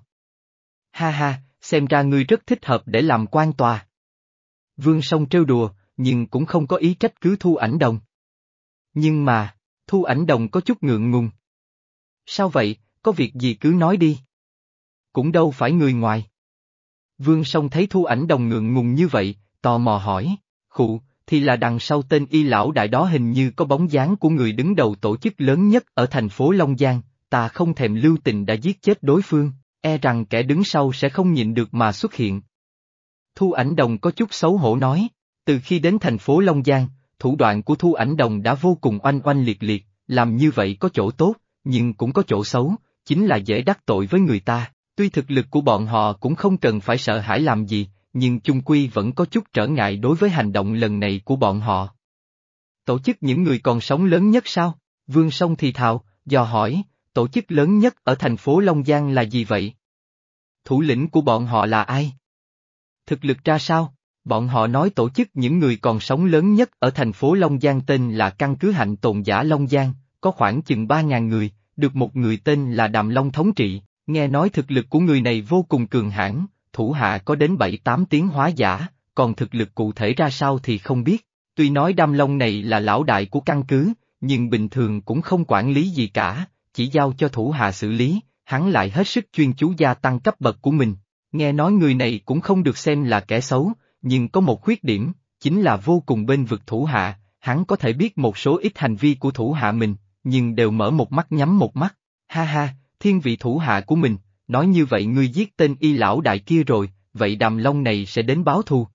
Ha ha, xem ra ngươi rất thích hợp để làm quan tòa. Vương Song trêu đùa, nhưng cũng không có ý trách cứ Thu Ảnh Đồng. Nhưng mà, Thu Ảnh Đồng có chút ngượng ngùng. Sao vậy, có việc gì cứ nói đi. Cũng đâu phải người ngoài. Vương Song thấy Thu Ảnh Đồng ngượng ngùng như vậy, tò mò hỏi, khụ, thì là đằng sau tên Y lão đại đó hình như có bóng dáng của người đứng đầu tổ chức lớn nhất ở thành phố Long Giang, ta không thèm lưu tình đã giết chết đối phương, e rằng kẻ đứng sau sẽ không nhịn được mà xuất hiện. Thu Ảnh Đồng có chút xấu hổ nói, từ khi đến thành phố Long Giang, thủ đoạn của Thu Ảnh Đồng đã vô cùng oanh oanh liệt liệt, làm như vậy có chỗ tốt, nhưng cũng có chỗ xấu, chính là dễ đắc tội với người ta, tuy thực lực của bọn họ cũng không cần phải sợ hãi làm gì, nhưng chung quy vẫn có chút trở ngại đối với hành động lần này của bọn họ. Tổ chức những người còn sống lớn nhất sao? Vương Song thì thào, dò hỏi, tổ chức lớn nhất ở thành phố Long Giang là gì vậy? Thủ lĩnh của bọn họ là ai? Thực lực ra sao? Bọn họ nói tổ chức những người còn sống lớn nhất ở thành phố Long Giang tên là căn cứ hạnh tồn giả Long Giang, có khoảng chừng ba ngàn người, được một người tên là Đàm Long thống trị, nghe nói thực lực của người này vô cùng cường hãn, thủ hạ có đến bảy tám tiến hóa giả, còn thực lực cụ thể ra sao thì không biết. Tuy nói Đàm Long này là lão đại của căn cứ, nhưng bình thường cũng không quản lý gì cả, chỉ giao cho thủ hạ xử lý, hắn lại hết sức chuyên chú gia tăng cấp bậc của mình. Nghe nói người này cũng không được xem là kẻ xấu, nhưng có một khuyết điểm, chính là vô cùng bên vực thủ hạ, hắn có thể biết một số ít hành vi của thủ hạ mình, nhưng đều mở một mắt nhắm một mắt. Ha ha, thiên vị thủ hạ của mình, nói như vậy ngươi giết tên Y lão đại kia rồi, vậy Đàm Long này sẽ đến báo thù.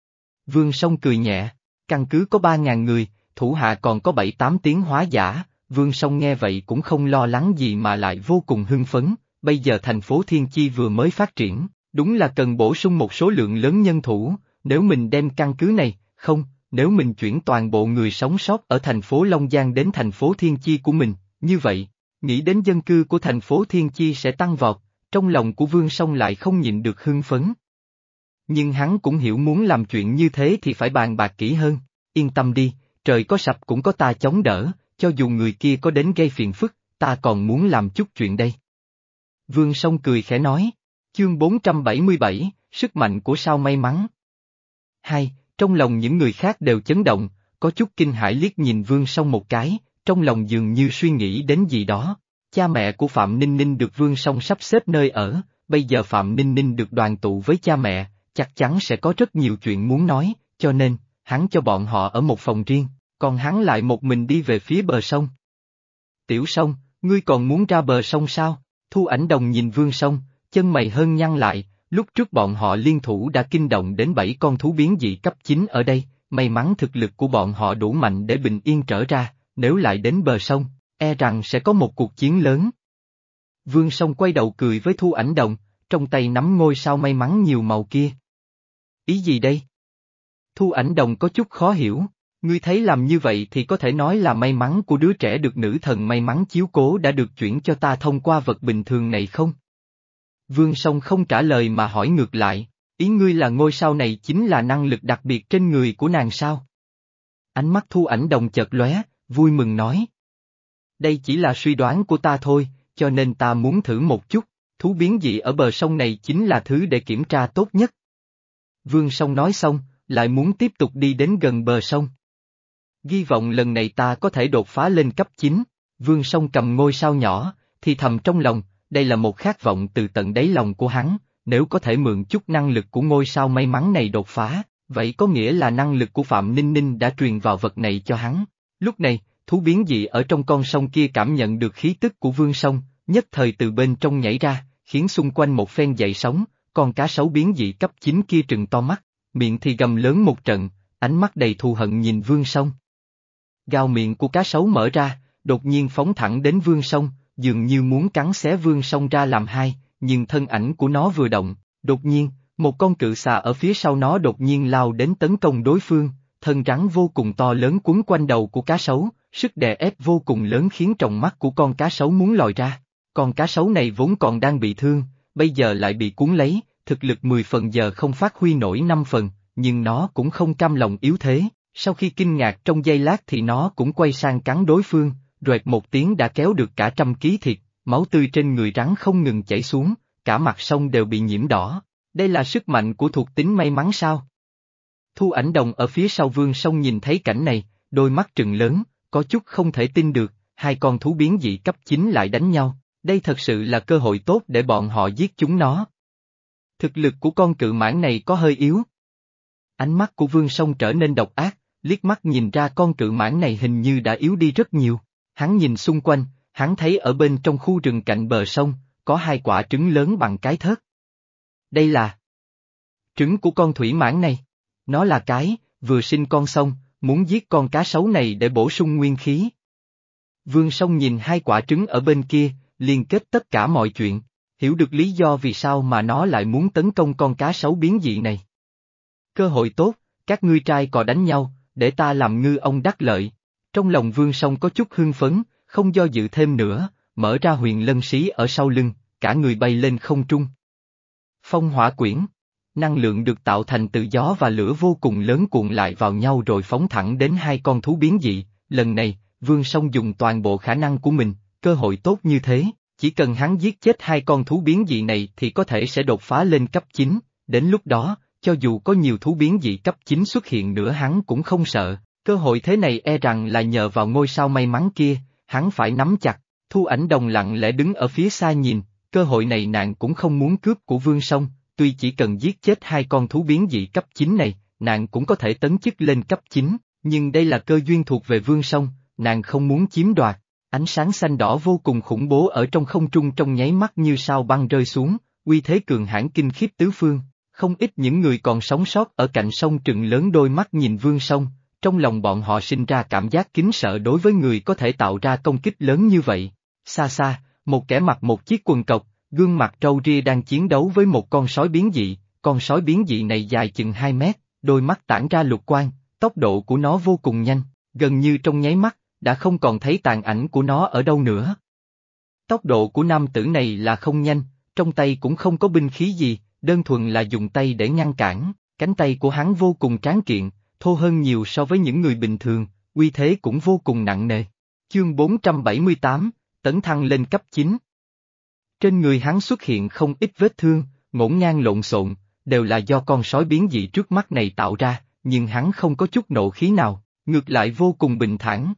Vương Song cười nhẹ, căn cứ có ba ngàn người, thủ hạ còn có bảy tám tiến hóa giả, Vương Song nghe vậy cũng không lo lắng gì mà lại vô cùng hưng phấn, bây giờ thành phố Thiên Chi vừa mới phát triển, đúng là cần bổ sung một số lượng lớn nhân thủ, nếu mình đem căn cứ này, không, nếu mình chuyển toàn bộ người sống sót ở thành phố Long Giang đến thành phố Thiên Chi của mình, như vậy, nghĩ đến dân cư của thành phố Thiên Chi sẽ tăng vọt, trong lòng của Vương Song lại không nhịn được hưng phấn. Nhưng hắn cũng hiểu muốn làm chuyện như thế thì phải bàn bạc kỹ hơn, yên tâm đi, trời có sập cũng có ta chống đỡ, cho dù người kia có đến gây phiền phức, ta còn muốn làm chút chuyện đây. Vương Song cười khẽ nói, chương bốn trăm bảy mươi bảy, sức mạnh của sao may mắn. Hai, trong lòng những người khác đều chấn động, có chút kinh hãi liếc nhìn Vương Song một cái, trong lòng dường như suy nghĩ đến gì đó. Cha mẹ của Phạm Ninh Ninh được Vương Song sắp xếp nơi ở, bây giờ Phạm Ninh Ninh được đoàn tụ với cha mẹ, chắc chắn sẽ có rất nhiều chuyện muốn nói, cho nên, hắn cho bọn họ ở một phòng riêng, còn hắn lại một mình đi về phía bờ sông. Tiểu Song, ngươi còn muốn ra bờ sông sao? Thu Ảnh Đồng nhìn Vương Song, chân mày hơn nhăn lại, lúc trước bọn họ liên thủ đã kinh động đến bảy con thú biến dị cấp chín ở đây, may mắn thực lực của bọn họ đủ mạnh để bình yên trở ra, nếu lại đến bờ sông, e rằng sẽ có một cuộc chiến lớn. Vương Song quay đầu cười với Thu Ảnh Đồng, trong tay nắm ngôi sao may mắn nhiều màu kia. Ý gì đây? Thu Ảnh Đồng có chút khó hiểu, ngươi thấy làm như vậy thì có thể nói là may mắn của đứa trẻ được nữ thần may mắn chiếu cố đã được chuyển cho ta thông qua vật bình thường này không? Vương Song không trả lời mà hỏi ngược lại, ý ngươi là ngôi sao này chính là năng lực đặc biệt trên người của nàng sao? Ánh mắt Thu Ảnh Đồng chợt lóe, vui mừng nói. Đây chỉ là suy đoán của ta thôi, cho nên ta muốn thử một chút, thú biến dị ở bờ sông này chính là thứ để kiểm tra tốt nhất. Vương Song nói xong, lại muốn tiếp tục đi đến gần bờ sông. Hy vọng lần này ta có thể đột phá lên cấp chín, Vương Song cầm ngôi sao nhỏ, thì thầm trong lòng, đây là một khát vọng từ tận đáy lòng của hắn, nếu có thể mượn chút năng lực của ngôi sao may mắn này đột phá, vậy có nghĩa là năng lực của Phạm Ninh Ninh đã truyền vào vật này cho hắn. Lúc này, thú biến dị ở trong con sông kia cảm nhận được khí tức của Vương Song, nhất thời từ bên trong nhảy ra, khiến xung quanh một phen dậy sóng, con cá sấu biến dị cấp chín kia trừng to mắt, miệng thì gầm lớn một trận, ánh mắt đầy thù hận nhìn Vương Song. Gao miệng của cá sấu mở ra, đột nhiên phóng thẳng đến Vương Song, dường như muốn cắn xé Vương Song ra làm hai, nhưng thân ảnh của nó vừa động, đột nhiên, một con cự xà ở phía sau nó đột nhiên lao đến tấn công đối phương, thân rắn vô cùng to lớn quấn quanh đầu của cá sấu, sức đè ép vô cùng lớn khiến tròng mắt của con cá sấu muốn lòi ra. Con cá sấu này vốn còn đang bị thương, bây giờ lại bị cuốn lấy, thực lực mười phần giờ không phát huy nổi năm phần, nhưng nó cũng không cam lòng yếu thế, sau khi kinh ngạc trong giây lát thì nó cũng quay sang cắn đối phương, roẹt một tiếng đã kéo được cả trăm ký thịt, máu tươi trên người rắn không ngừng chảy xuống, cả mặt sông đều bị nhiễm đỏ. Đây là sức mạnh của thuộc tính may mắn sao? Thu Ảnh Đồng ở phía sau Vương Song nhìn thấy cảnh này, đôi mắt trừng lớn, có chút không thể tin được, hai con thú biến dị cấp chín lại đánh nhau, đây thật sự là cơ hội tốt để bọn họ giết chúng nó. Thực lực của con cự mãng này có hơi yếu. Ánh mắt của Vương Song trở nên độc ác, liếc mắt nhìn ra con cự mãng này hình như đã yếu đi rất nhiều. Hắn nhìn xung quanh, hắn thấy ở bên trong khu rừng cạnh bờ sông, có hai quả trứng lớn bằng cái thớt. Đây là trứng của con thủy mãng này. Nó là cái, vừa sinh con xong, muốn giết con cá sấu này để bổ sung nguyên khí. Vương Song nhìn hai quả trứng ở bên kia, liên kết tất cả mọi chuyện, hiểu được lý do vì sao mà nó lại muốn tấn công con cá sấu biến dị này. Cơ hội tốt, các ngươi trai cò đánh nhau, để ta làm ngư ông đắc lợi. Trong lòng Vương Song có chút hưng phấn, không do dự thêm nữa, mở ra huyền lân xí ở sau lưng, cả người bay lên không trung. Phong hỏa quyển, năng lượng được tạo thành từ gió và lửa vô cùng lớn cuộn lại vào nhau rồi phóng thẳng đến hai con thú biến dị. Lần này, Vương Song dùng toàn bộ khả năng của mình, cơ hội tốt như thế, chỉ cần hắn giết chết hai con thú biến dị này thì có thể sẽ đột phá lên cấp chín, đến lúc đó, cho dù có nhiều thú biến dị cấp chín xuất hiện nữa hắn cũng không sợ, cơ hội thế này e rằng là nhờ vào ngôi sao may mắn kia, hắn phải nắm chặt. Thu Ảnh Đồng lặng lẽ đứng ở phía xa nhìn, cơ hội này nàng cũng không muốn cướp của Vương Song, tuy chỉ cần giết chết hai con thú biến dị cấp chín này, nàng cũng có thể tấn chức lên cấp chín, nhưng đây là cơ duyên thuộc về Vương Song, nàng không muốn chiếm đoạt. Ánh sáng xanh đỏ vô cùng khủng bố ở trong không trung trong nháy mắt như sao băng rơi xuống, uy thế cường hãn kinh khiếp tứ phương, không ít những người còn sống sót ở cạnh sông trừng lớn đôi mắt nhìn Vương Song, trong lòng bọn họ sinh ra cảm giác kính sợ đối với người có thể tạo ra công kích lớn như vậy. Xa xa, một kẻ mặc một chiếc quần cộc, gương mặt râu ria đang chiến đấu với một con sói biến dị, con sói biến dị này dài chừng hai mét, đôi mắt tản ra lục quang, tốc độ của nó vô cùng nhanh, gần như trong nháy mắt, đã không còn thấy tàn ảnh của nó ở đâu nữa. Tốc độ của nam tử này là không nhanh, trong tay cũng không có binh khí gì, đơn thuần là dùng tay để ngăn cản, cánh tay của hắn vô cùng tráng kiện, thô hơn nhiều so với những người bình thường, uy thế cũng vô cùng nặng nề. Chương bốn trăm bảy mươi tám, tấn thăng lên cấp chín. Trên người hắn xuất hiện không ít vết thương, ngổn ngang lộn xộn, đều là do con sói biến dị trước mắt này tạo ra, nhưng hắn không có chút nộ khí nào, ngược lại vô cùng bình thản.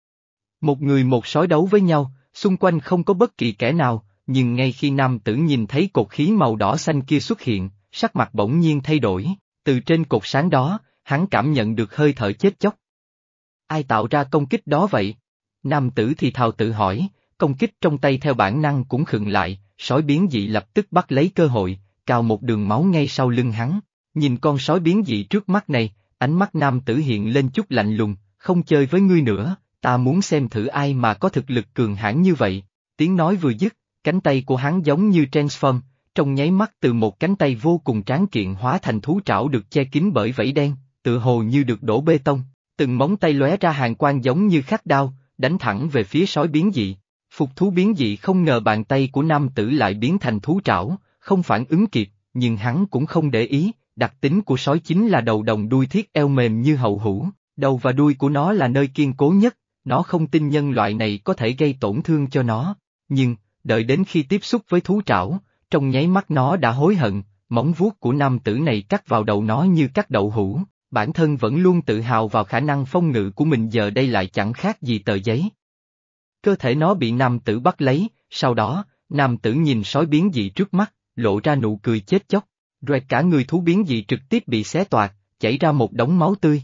Một người một sói đấu với nhau, xung quanh không có bất kỳ kẻ nào, nhưng ngay khi nam tử nhìn thấy cột khí màu đỏ xanh kia xuất hiện, sắc mặt bỗng nhiên thay đổi, từ trên cột sáng đó, hắn cảm nhận được hơi thở chết chóc. Ai tạo ra công kích đó vậy? Nam tử thì thào tự hỏi, công kích trong tay theo bản năng cũng khựng lại, sói biến dị lập tức bắt lấy cơ hội, cào một đường máu ngay sau lưng hắn. Nhìn con sói biến dị trước mắt này, ánh mắt nam tử hiện lên chút lạnh lùng, không chơi với ngươi nữa, ta muốn xem thử ai mà có thực lực cường hãn như vậy. Tiếng nói vừa dứt, cánh tay của hắn giống như transform, trong nháy mắt từ một cánh tay vô cùng tráng kiện hóa thành thú trảo được che kín bởi vảy đen, tựa hồ như được đổ bê tông, từng móng tay lóe ra hàn quang giống như khắc đao, đánh thẳng về phía sói biến dị. Phục thú biến dị không ngờ bàn tay của nam tử lại biến thành thú trảo, không phản ứng kịp, nhưng hắn cũng không để ý, đặc tính của sói chính là đầu đồng đuôi thiết eo mềm như hậu hũ, đầu và đuôi của nó là nơi kiên cố nhất, nó không tin nhân loại này có thể gây tổn thương cho nó, nhưng, đợi đến khi tiếp xúc với thú trảo, trong nháy mắt nó đã hối hận, móng vuốt của nam tử này cắt vào đầu nó như cắt đậu hũ, bản thân vẫn luôn tự hào vào khả năng phong ngự của mình giờ đây lại chẳng khác gì tờ giấy. Cơ thể nó bị nam tử bắt lấy, sau đó, nam tử nhìn sói biến dị trước mắt, lộ ra nụ cười chết chóc, rồi cả người thú biến dị trực tiếp bị xé toạc, chảy ra một đống máu tươi.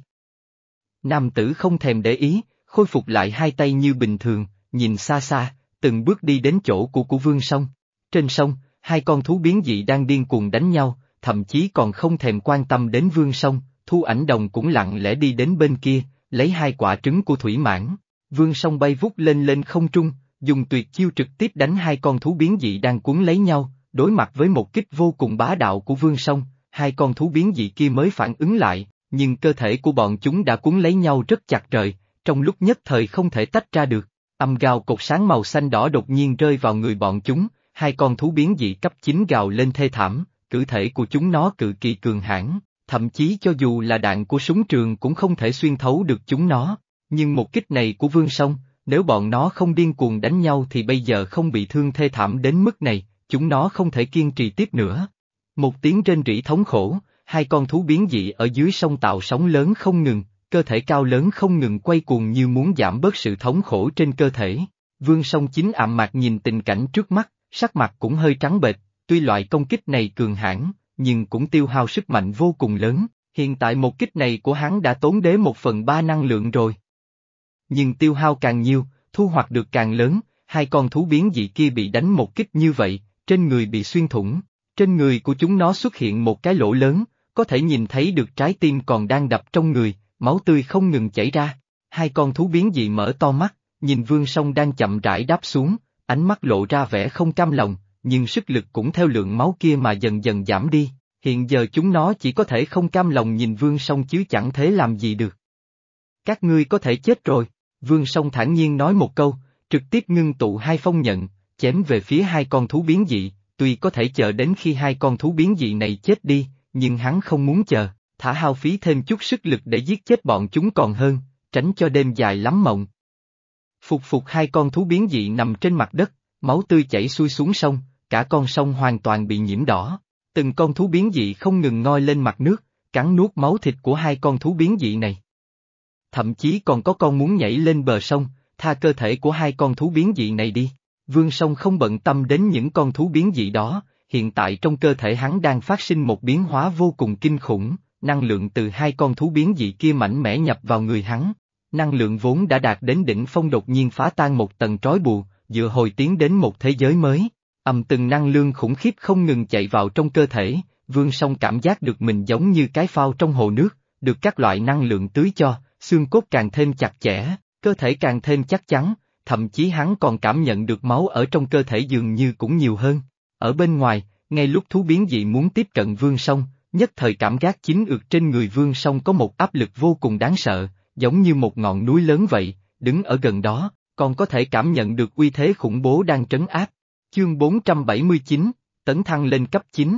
Nam tử không thèm để ý, khôi phục lại hai tay như bình thường, nhìn xa xa, từng bước đi đến chỗ của của Vương Song. Trên sông, hai con thú biến dị đang điên cuồng đánh nhau, thậm chí còn không thèm quan tâm đến Vương Song, Thu Ảnh Đồng cũng lặng lẽ đi đến bên kia, lấy hai quả trứng của thủy mãn. Vương Song bay vút lên lên không trung, dùng tuyệt chiêu trực tiếp đánh hai con thú biến dị đang cuốn lấy nhau, đối mặt với một kích vô cùng bá đạo của Vương Song, hai con thú biến dị kia mới phản ứng lại, nhưng cơ thể của bọn chúng đã cuốn lấy nhau rất chặt rời, trong lúc nhất thời không thể tách ra được. Âm gào cột sáng màu xanh đỏ đột nhiên rơi vào người bọn chúng, hai con thú biến dị cấp chín gào lên thê thảm, cử thể của chúng nó cự kỳ cường hãn, thậm chí cho dù là đạn của súng trường cũng không thể xuyên thấu được chúng nó. Nhưng một kích này của Vương Song, nếu bọn nó không điên cuồng đánh nhau thì bây giờ không bị thương thê thảm đến mức này, chúng nó không thể kiên trì tiếp nữa. Một tiếng rên rỉ thống khổ, hai con thú biến dị ở dưới sông tạo sóng lớn không ngừng, cơ thể cao lớn không ngừng quay cuồng như muốn giảm bớt sự thống khổ trên cơ thể. Vương Song chính ạm mạc nhìn tình cảnh trước mắt, sắc mặt cũng hơi trắng bệch, tuy loại công kích này cường hãn, nhưng cũng tiêu hao sức mạnh vô cùng lớn, hiện tại một kích này của hắn đã tốn đế một phần ba năng lượng rồi. Nhưng tiêu hao càng nhiều, thu hoạch được càng lớn, hai con thú biến dị kia bị đánh một kích như vậy, trên người bị xuyên thủng, trên người của chúng nó xuất hiện một cái lỗ lớn, có thể nhìn thấy được trái tim còn đang đập trong người, máu tươi không ngừng chảy ra. Hai con thú biến dị mở to mắt, nhìn Vương Song đang chậm rãi đáp xuống, ánh mắt lộ ra vẻ không cam lòng, nhưng sức lực cũng theo lượng máu kia mà dần dần giảm đi, hiện giờ chúng nó chỉ có thể không cam lòng nhìn Vương Song chứ chẳng thế làm gì được. Các ngươi có thể chết rồi, Vương Song thản nhiên nói một câu, trực tiếp ngưng tụ hai phong nhận, chém về phía hai con thú biến dị, tuy có thể chờ đến khi hai con thú biến dị này chết đi, nhưng hắn không muốn chờ, thả hao phí thêm chút sức lực để giết chết bọn chúng còn hơn, tránh cho đêm dài lắm mộng. Phục phục hai con thú biến dị nằm trên mặt đất, máu tươi chảy xuôi xuống sông, cả con sông hoàn toàn bị nhiễm đỏ, từng con thú biến dị không ngừng ngoi lên mặt nước, cắn nuốt máu thịt của hai con thú biến dị này. Thậm chí còn có con muốn nhảy lên bờ sông, tha cơ thể của hai con thú biến dị này đi. Vương Song không bận tâm đến những con thú biến dị đó, hiện tại trong cơ thể hắn đang phát sinh một biến hóa vô cùng kinh khủng, năng lượng từ hai con thú biến dị kia mạnh mẽ nhập vào người hắn. Năng lượng vốn đã đạt đến đỉnh phong đột nhiên phá tan một tầng trói buộc, dựa hồi tiến đến một thế giới mới. Ầm từng năng lượng khủng khiếp không ngừng chạy vào trong cơ thể, Vương Song cảm giác được mình giống như cái phao trong hồ nước, được các loại năng lượng tưới cho, xương cốt càng thêm chặt chẽ, cơ thể càng thêm chắc chắn, thậm chí hắn còn cảm nhận được máu ở trong cơ thể dường như cũng nhiều hơn. Ở bên ngoài, ngay lúc thú biến dị muốn tiếp cận Vương Song, nhất thời cảm giác chính ượt trên người Vương Song có một áp lực vô cùng đáng sợ, giống như một ngọn núi lớn vậy, đứng ở gần đó, còn có thể cảm nhận được uy thế khủng bố đang trấn áp. Chương bốn trăm bảy mươi chín, tấn thăng lên cấp chín.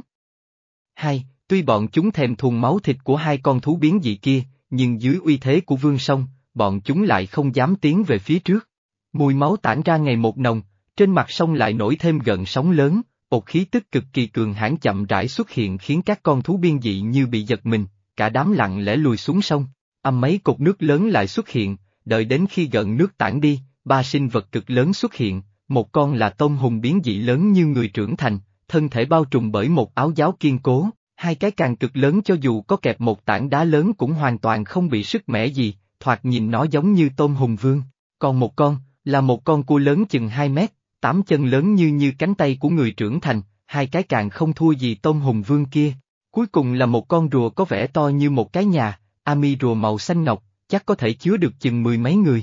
Hai, tuy bọn chúng thèm thuồng máu thịt của hai con thú biến dị kia, nhưng dưới uy thế của Vương Song, bọn chúng lại không dám tiến về phía trước. Mùi máu tản ra ngày một nồng, trên mặt sông lại nổi thêm gợn sóng lớn, một khí tức cực kỳ cường hãn chậm rãi xuất hiện khiến các con thú biến dị như bị giật mình, cả đám lặng lẽ lùi xuống sông. Âm mấy cột nước lớn lại xuất hiện, đợi đến khi gợn nước tản đi, ba sinh vật cực lớn xuất hiện, một con là tôm hùm biến dị lớn như người trưởng thành, thân thể bao trùm bởi một áo giáp kiên cố, hai cái càng cực lớn cho dù có kẹp một tảng đá lớn cũng hoàn toàn không bị sức mẻ gì, thoạt nhìn nó giống như tôm hùm vương. Còn một con, là một con cua lớn chừng hai mét, tám chân lớn như như cánh tay của người trưởng thành, hai cái càng không thua gì tôm hùm vương kia. Cuối cùng là một con rùa có vẻ to như một cái nhà, ami rùa màu xanh ngọc, chắc có thể chứa được chừng mười mấy người.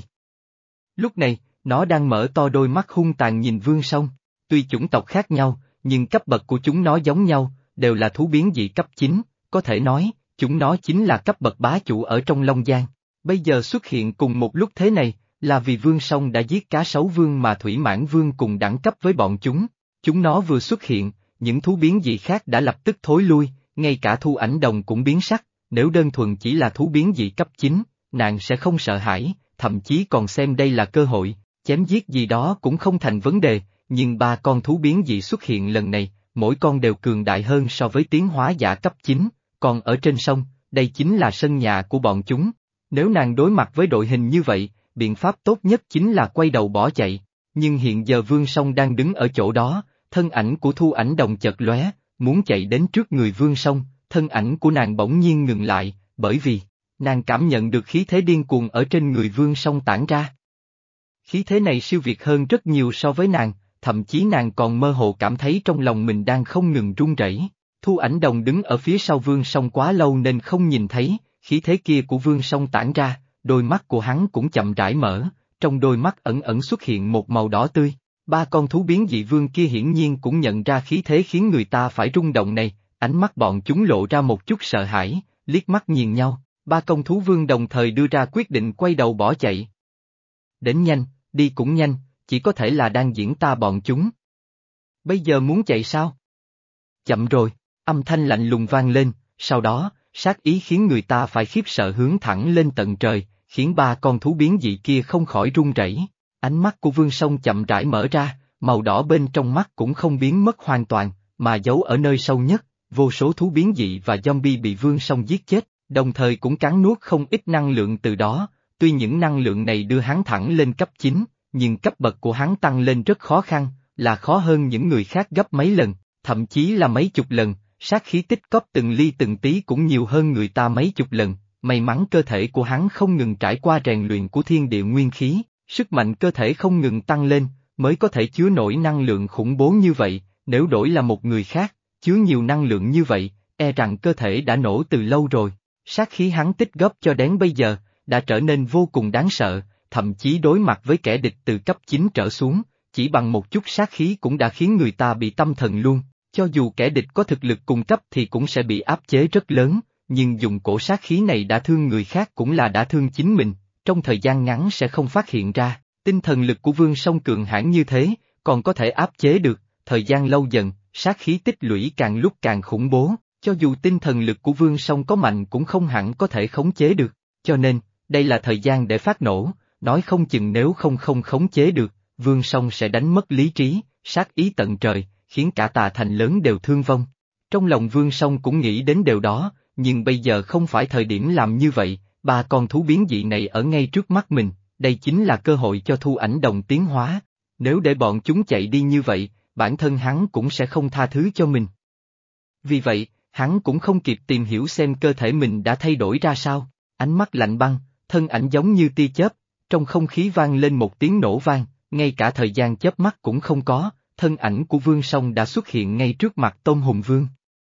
Lúc này, nó đang mở to đôi mắt hung tàn nhìn Vương Song, tuy chủng tộc khác nhau, nhưng cấp bậc của chúng nó giống nhau, đều là thú biến dị cấp chín, có thể nói, chúng nó chính là cấp bậc bá chủ ở trong Long Giang. Bây giờ xuất hiện cùng một lúc thế này, là vì Vương Song đã giết cá sấu vương mà Thủy Mãn Vương cùng đẳng cấp với bọn chúng. Chúng nó vừa xuất hiện, những thú biến dị khác đã lập tức thối lui, ngay cả Thu Ảnh Đồng cũng biến sắc, nếu đơn thuần chỉ là thú biến dị cấp chín, nàng sẽ không sợ hãi, thậm chí còn xem đây là cơ hội, chém giết gì đó cũng không thành vấn đề, nhưng ba con thú biến dị xuất hiện lần này, mỗi con đều cường đại hơn so với tiến hóa giả cấp chín, còn ở trên sông, đây chính là sân nhà của bọn chúng. Nếu nàng đối mặt với đội hình như vậy, biện pháp tốt nhất chính là quay đầu bỏ chạy, nhưng hiện giờ Vương Song đang đứng ở chỗ đó, thân ảnh của Thu Ảnh Đồng chợt lóe, muốn chạy đến trước người Vương Song, thân ảnh của nàng bỗng nhiên ngừng lại, bởi vì, nàng cảm nhận được khí thế điên cuồng ở trên người Vương Song tản ra. Khí thế này siêu việt hơn rất nhiều so với nàng, thậm chí nàng còn mơ hồ cảm thấy trong lòng mình đang không ngừng run rẩy. Thu Ảnh Đồng đứng ở phía sau Vương Song quá lâu nên không nhìn thấy, khí thế kia của Vương Song tản ra, đôi mắt của hắn cũng chậm rãi mở, trong đôi mắt ẩn ẩn xuất hiện một màu đỏ tươi. Ba con thú biến dị vương kia hiển nhiên cũng nhận ra khí thế khiến người ta phải rung động này, ánh mắt bọn chúng lộ ra một chút sợ hãi, liếc mắt nhìn nhau, ba con thú vương đồng thời đưa ra quyết định quay đầu bỏ chạy. Đến nhanh, đi cũng nhanh, chỉ có thể là đang diễn ta bọn chúng. Bây giờ muốn chạy sao? Chậm rồi, âm thanh lạnh lùng vang lên, sau đó, sát ý khiến người ta phải khiếp sợ hướng thẳng lên tận trời, khiến ba con thú biến dị kia không khỏi run rẩy. Ánh mắt của Vương Song chậm rãi mở ra, màu đỏ bên trong mắt cũng không biến mất hoàn toàn, mà giấu ở nơi sâu nhất, vô số thú biến dị và zombie bị Vương Song giết chết, đồng thời cũng cắn nuốt không ít năng lượng từ đó, tuy những năng lượng này đưa hắn thẳng lên cấp chín, nhưng cấp bậc của hắn tăng lên rất khó khăn, là khó hơn những người khác gấp mấy lần, thậm chí là mấy chục lần, sát khí tích cóp từng ly từng tí cũng nhiều hơn người ta mấy chục lần, may mắn cơ thể của hắn không ngừng trải qua rèn luyện của thiên địa nguyên khí. Sức mạnh cơ thể không ngừng tăng lên, mới có thể chứa nổi năng lượng khủng bố như vậy, nếu đổi là một người khác, chứa nhiều năng lượng như vậy, e rằng cơ thể đã nổ từ lâu rồi. Sát khí hắn tích góp cho đến bây giờ, đã trở nên vô cùng đáng sợ, thậm chí đối mặt với kẻ địch từ cấp chín trở xuống, chỉ bằng một chút sát khí cũng đã khiến người ta bị tâm thần luôn, cho dù kẻ địch có thực lực cùng cấp thì cũng sẽ bị áp chế rất lớn, nhưng dùng cổ sát khí này đã thương người khác cũng là đã thương chính mình. Trong thời gian ngắn sẽ không phát hiện ra, tinh thần lực của Vương Song cường hãn như thế, còn có thể áp chế được, thời gian lâu dần, sát khí tích lũy càng lúc càng khủng bố, cho dù tinh thần lực của Vương Song có mạnh cũng không hẳn có thể khống chế được, cho nên, đây là thời gian để phát nổ, nói không chừng nếu không không khống chế được, Vương Song sẽ đánh mất lý trí, sát ý tận trời, khiến cả tà thành lớn đều thương vong. Trong lòng Vương Song cũng nghĩ đến điều đó, nhưng bây giờ không phải thời điểm làm như vậy. Ba con thú biến dị này ở ngay trước mắt mình, đây chính là cơ hội cho Thu Ảnh Đồng tiến hóa. Nếu để bọn chúng chạy đi như vậy, bản thân hắn cũng sẽ không tha thứ cho mình. Vì vậy, hắn cũng không kịp tìm hiểu xem cơ thể mình đã thay đổi ra sao, ánh mắt lạnh băng, thân ảnh giống như tia chớp, trong không khí vang lên một tiếng nổ vang, ngay cả thời gian chớp mắt cũng không có, thân ảnh của Vương Song đã xuất hiện ngay trước mặt Tôn Hùng Vương.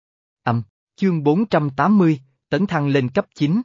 Âm, chương bốn trăm tám mươi, tấn thăng lên cấp chín.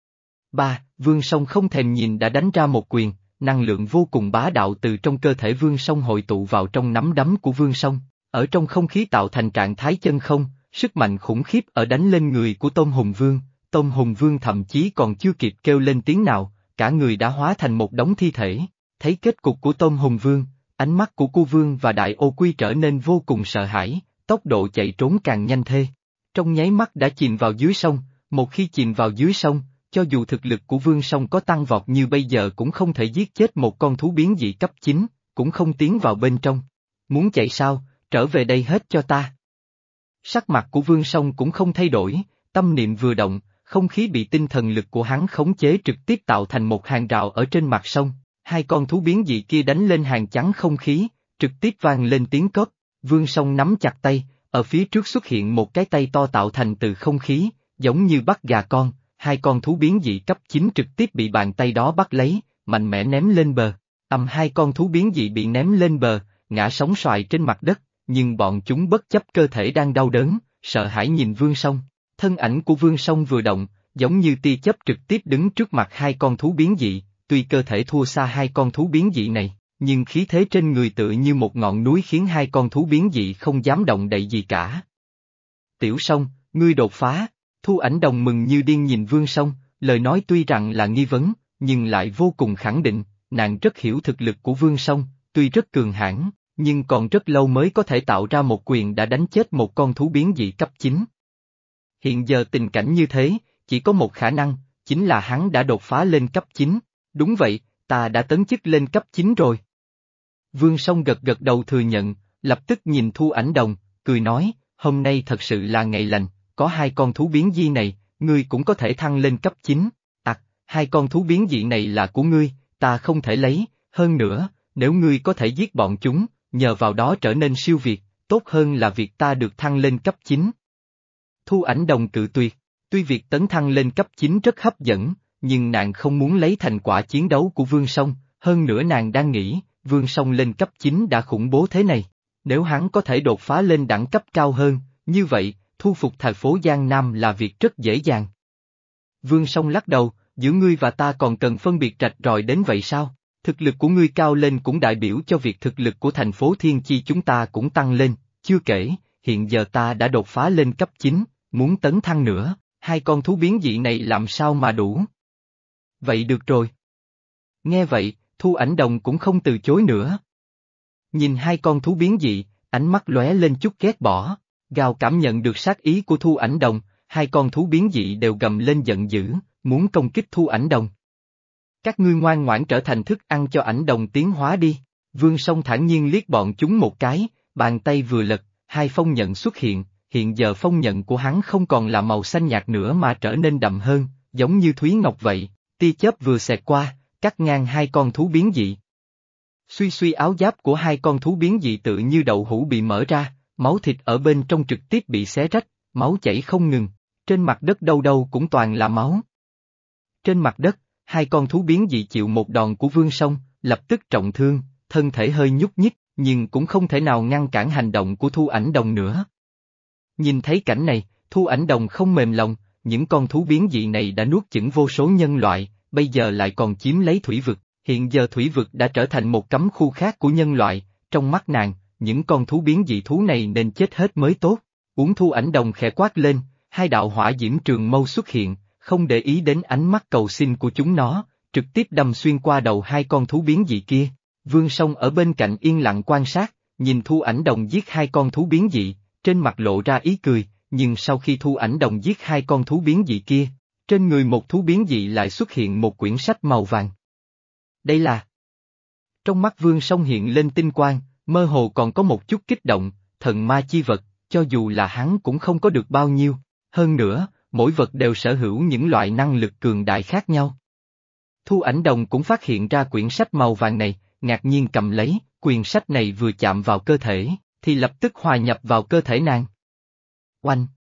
Ba, Vương Song không thèm nhìn đã đánh ra một quyền, năng lượng vô cùng bá đạo từ trong cơ thể Vương Song hội tụ vào trong nắm đấm của Vương Song, ở trong không khí tạo thành trạng thái chân không, sức mạnh khủng khiếp ở đánh lên người của Tôn Hùng Vương, Tôn Hùng Vương thậm chí còn chưa kịp kêu lên tiếng nào, cả người đã hóa thành một đống thi thể, thấy kết cục của Tôn Hùng Vương, ánh mắt của Cu Vương và Đại Ô Quy trở nên vô cùng sợ hãi, tốc độ chạy trốn càng nhanh thê. Trong nháy mắt đã chìm vào dưới sông, một khi chìm vào dưới sông, cho dù thực lực của Vương Song có tăng vọt như bây giờ cũng không thể giết chết một con thú biến dị cấp chín, cũng không tiến vào bên trong. Muốn chạy sao, trở về đây hết cho ta. Sắc mặt của Vương Song cũng không thay đổi, tâm niệm vừa động, không khí bị tinh thần lực của hắn khống chế trực tiếp tạo thành một hàng rào ở trên mặt sông, hai con thú biến dị kia đánh lên hàng chắn không khí, trực tiếp vang lên tiếng cóp, Vương Song nắm chặt tay, ở phía trước xuất hiện một cái tay to tạo thành từ không khí, giống như bắt gà con. Hai con thú biến dị cấp chín trực tiếp bị bàn tay đó bắt lấy, mạnh mẽ ném lên bờ. Ầm hai con thú biến dị bị ném lên bờ, ngã sóng xoài trên mặt đất, nhưng bọn chúng bất chấp cơ thể đang đau đớn, sợ hãi nhìn Vương Song. Thân ảnh của Vương Song vừa động, giống như tia chớp trực tiếp đứng trước mặt hai con thú biến dị, tuy cơ thể thua xa hai con thú biến dị này, nhưng khí thế trên người tựa như một ngọn núi khiến hai con thú biến dị không dám động đậy gì cả. Tiểu Song, ngươi đột phá. Thu Ảnh Đồng mừng như điên nhìn Vương Song, lời nói tuy rằng là nghi vấn, nhưng lại vô cùng khẳng định, nàng rất hiểu thực lực của Vương Song, tuy rất cường hãn, nhưng còn rất lâu mới có thể tạo ra một quyền đã đánh chết một con thú biến dị cấp chín. Hiện giờ tình cảnh như thế, chỉ có một khả năng, chính là hắn đã đột phá lên cấp chín, đúng vậy, ta đã tấn chức lên cấp chín rồi. Vương Song gật gật đầu thừa nhận, lập tức nhìn Thu Ảnh Đồng, cười nói, hôm nay thật sự là ngày lành, có hai con thú biến dị này, ngươi cũng có thể thăng lên cấp chín. Ặc, hai con thú biến dị này là của ngươi, ta không thể lấy, hơn nữa, nếu ngươi có thể giết bọn chúng, nhờ vào đó trở nên siêu việt, tốt hơn là việc ta được thăng lên cấp chín. Thu Ảnh Đồng cự tuyệt, tuy việc tấn thăng lên cấp chín rất hấp dẫn, nhưng nàng không muốn lấy thành quả chiến đấu của Vương Song, hơn nữa nàng đang nghĩ, Vương Song lên cấp chín đã khủng bố thế này, nếu hắn có thể đột phá lên đẳng cấp cao hơn, như vậy, thu phục thành phố Giang Nam là việc rất dễ dàng. Vương Song lắc đầu, giữa ngươi và ta còn cần phân biệt rạch ròi đến vậy sao? Thực lực của ngươi cao lên cũng đại biểu cho việc thực lực của thành phố Thiên Chi chúng ta cũng tăng lên, chưa kể, hiện giờ ta đã đột phá lên cấp chín, muốn tấn thăng nữa, hai con thú biến dị này làm sao mà đủ? Vậy được rồi. Nghe vậy, Thu Ảnh Đồng cũng không từ chối nữa. Nhìn hai con thú biến dị, ánh mắt lóe lên chút ghét bỏ, Gào cảm nhận được sát ý của Thu Ảnh Đồng, hai con thú biến dị đều gầm lên giận dữ, muốn công kích Thu Ảnh Đồng. Các ngươi ngoan ngoãn trở thành thức ăn cho Ảnh Đồng tiến hóa đi. Vương Song thản nhiên liếc bọn chúng một cái, bàn tay vừa lật, hai phong nhận xuất hiện, hiện giờ phong nhận của hắn không còn là màu xanh nhạt nữa mà trở nên đậm hơn, giống như thúy ngọc vậy, tia chớp vừa xẹt qua, cắt ngang hai con thú biến dị. Suy suy áo giáp của hai con thú biến dị tự như đậu hũ bị mở ra, máu thịt ở bên trong trực tiếp bị xé rách, máu chảy không ngừng, trên mặt đất đâu đâu cũng toàn là máu. Trên mặt đất, hai con thú biến dị chịu một đòn của Vương Song, lập tức trọng thương, thân thể hơi nhúc nhích, nhưng cũng không thể nào ngăn cản hành động của Thu Ảnh Đồng nữa. Nhìn thấy cảnh này, Thu Ảnh Đồng không mềm lòng, những con thú biến dị này đã nuốt chửng vô số nhân loại, bây giờ lại còn chiếm lấy thủy vực, hiện giờ thủy vực đã trở thành một cấm khu khác của nhân loại, trong mắt nàng, những con thú biến dị thú này nên chết hết mới tốt. Uống Thu Ảnh Đồng khẽ quát lên, hai đạo hỏa diễm trường mâu xuất hiện, không để ý đến ánh mắt cầu xin của chúng nó, trực tiếp đâm xuyên qua đầu hai con thú biến dị kia. Vương Song ở bên cạnh yên lặng quan sát, nhìn Thu Ảnh Đồng giết hai con thú biến dị, trên mặt lộ ra ý cười, nhưng sau khi Thu Ảnh Đồng giết hai con thú biến dị kia, trên người một thú biến dị lại xuất hiện một quyển sách màu vàng. Đây là... Trong mắt Vương Song hiện lên tinh quang, mơ hồ còn có một chút kích động, thần ma chi vật, cho dù là hắn cũng không có được bao nhiêu, hơn nữa, mỗi vật đều sở hữu những loại năng lực cường đại khác nhau. Thu Ảnh Đồng cũng phát hiện ra quyển sách màu vàng này, ngạc nhiên cầm lấy, quyển sách này vừa chạm vào cơ thể, thì lập tức hòa nhập vào cơ thể nàng. Oanh!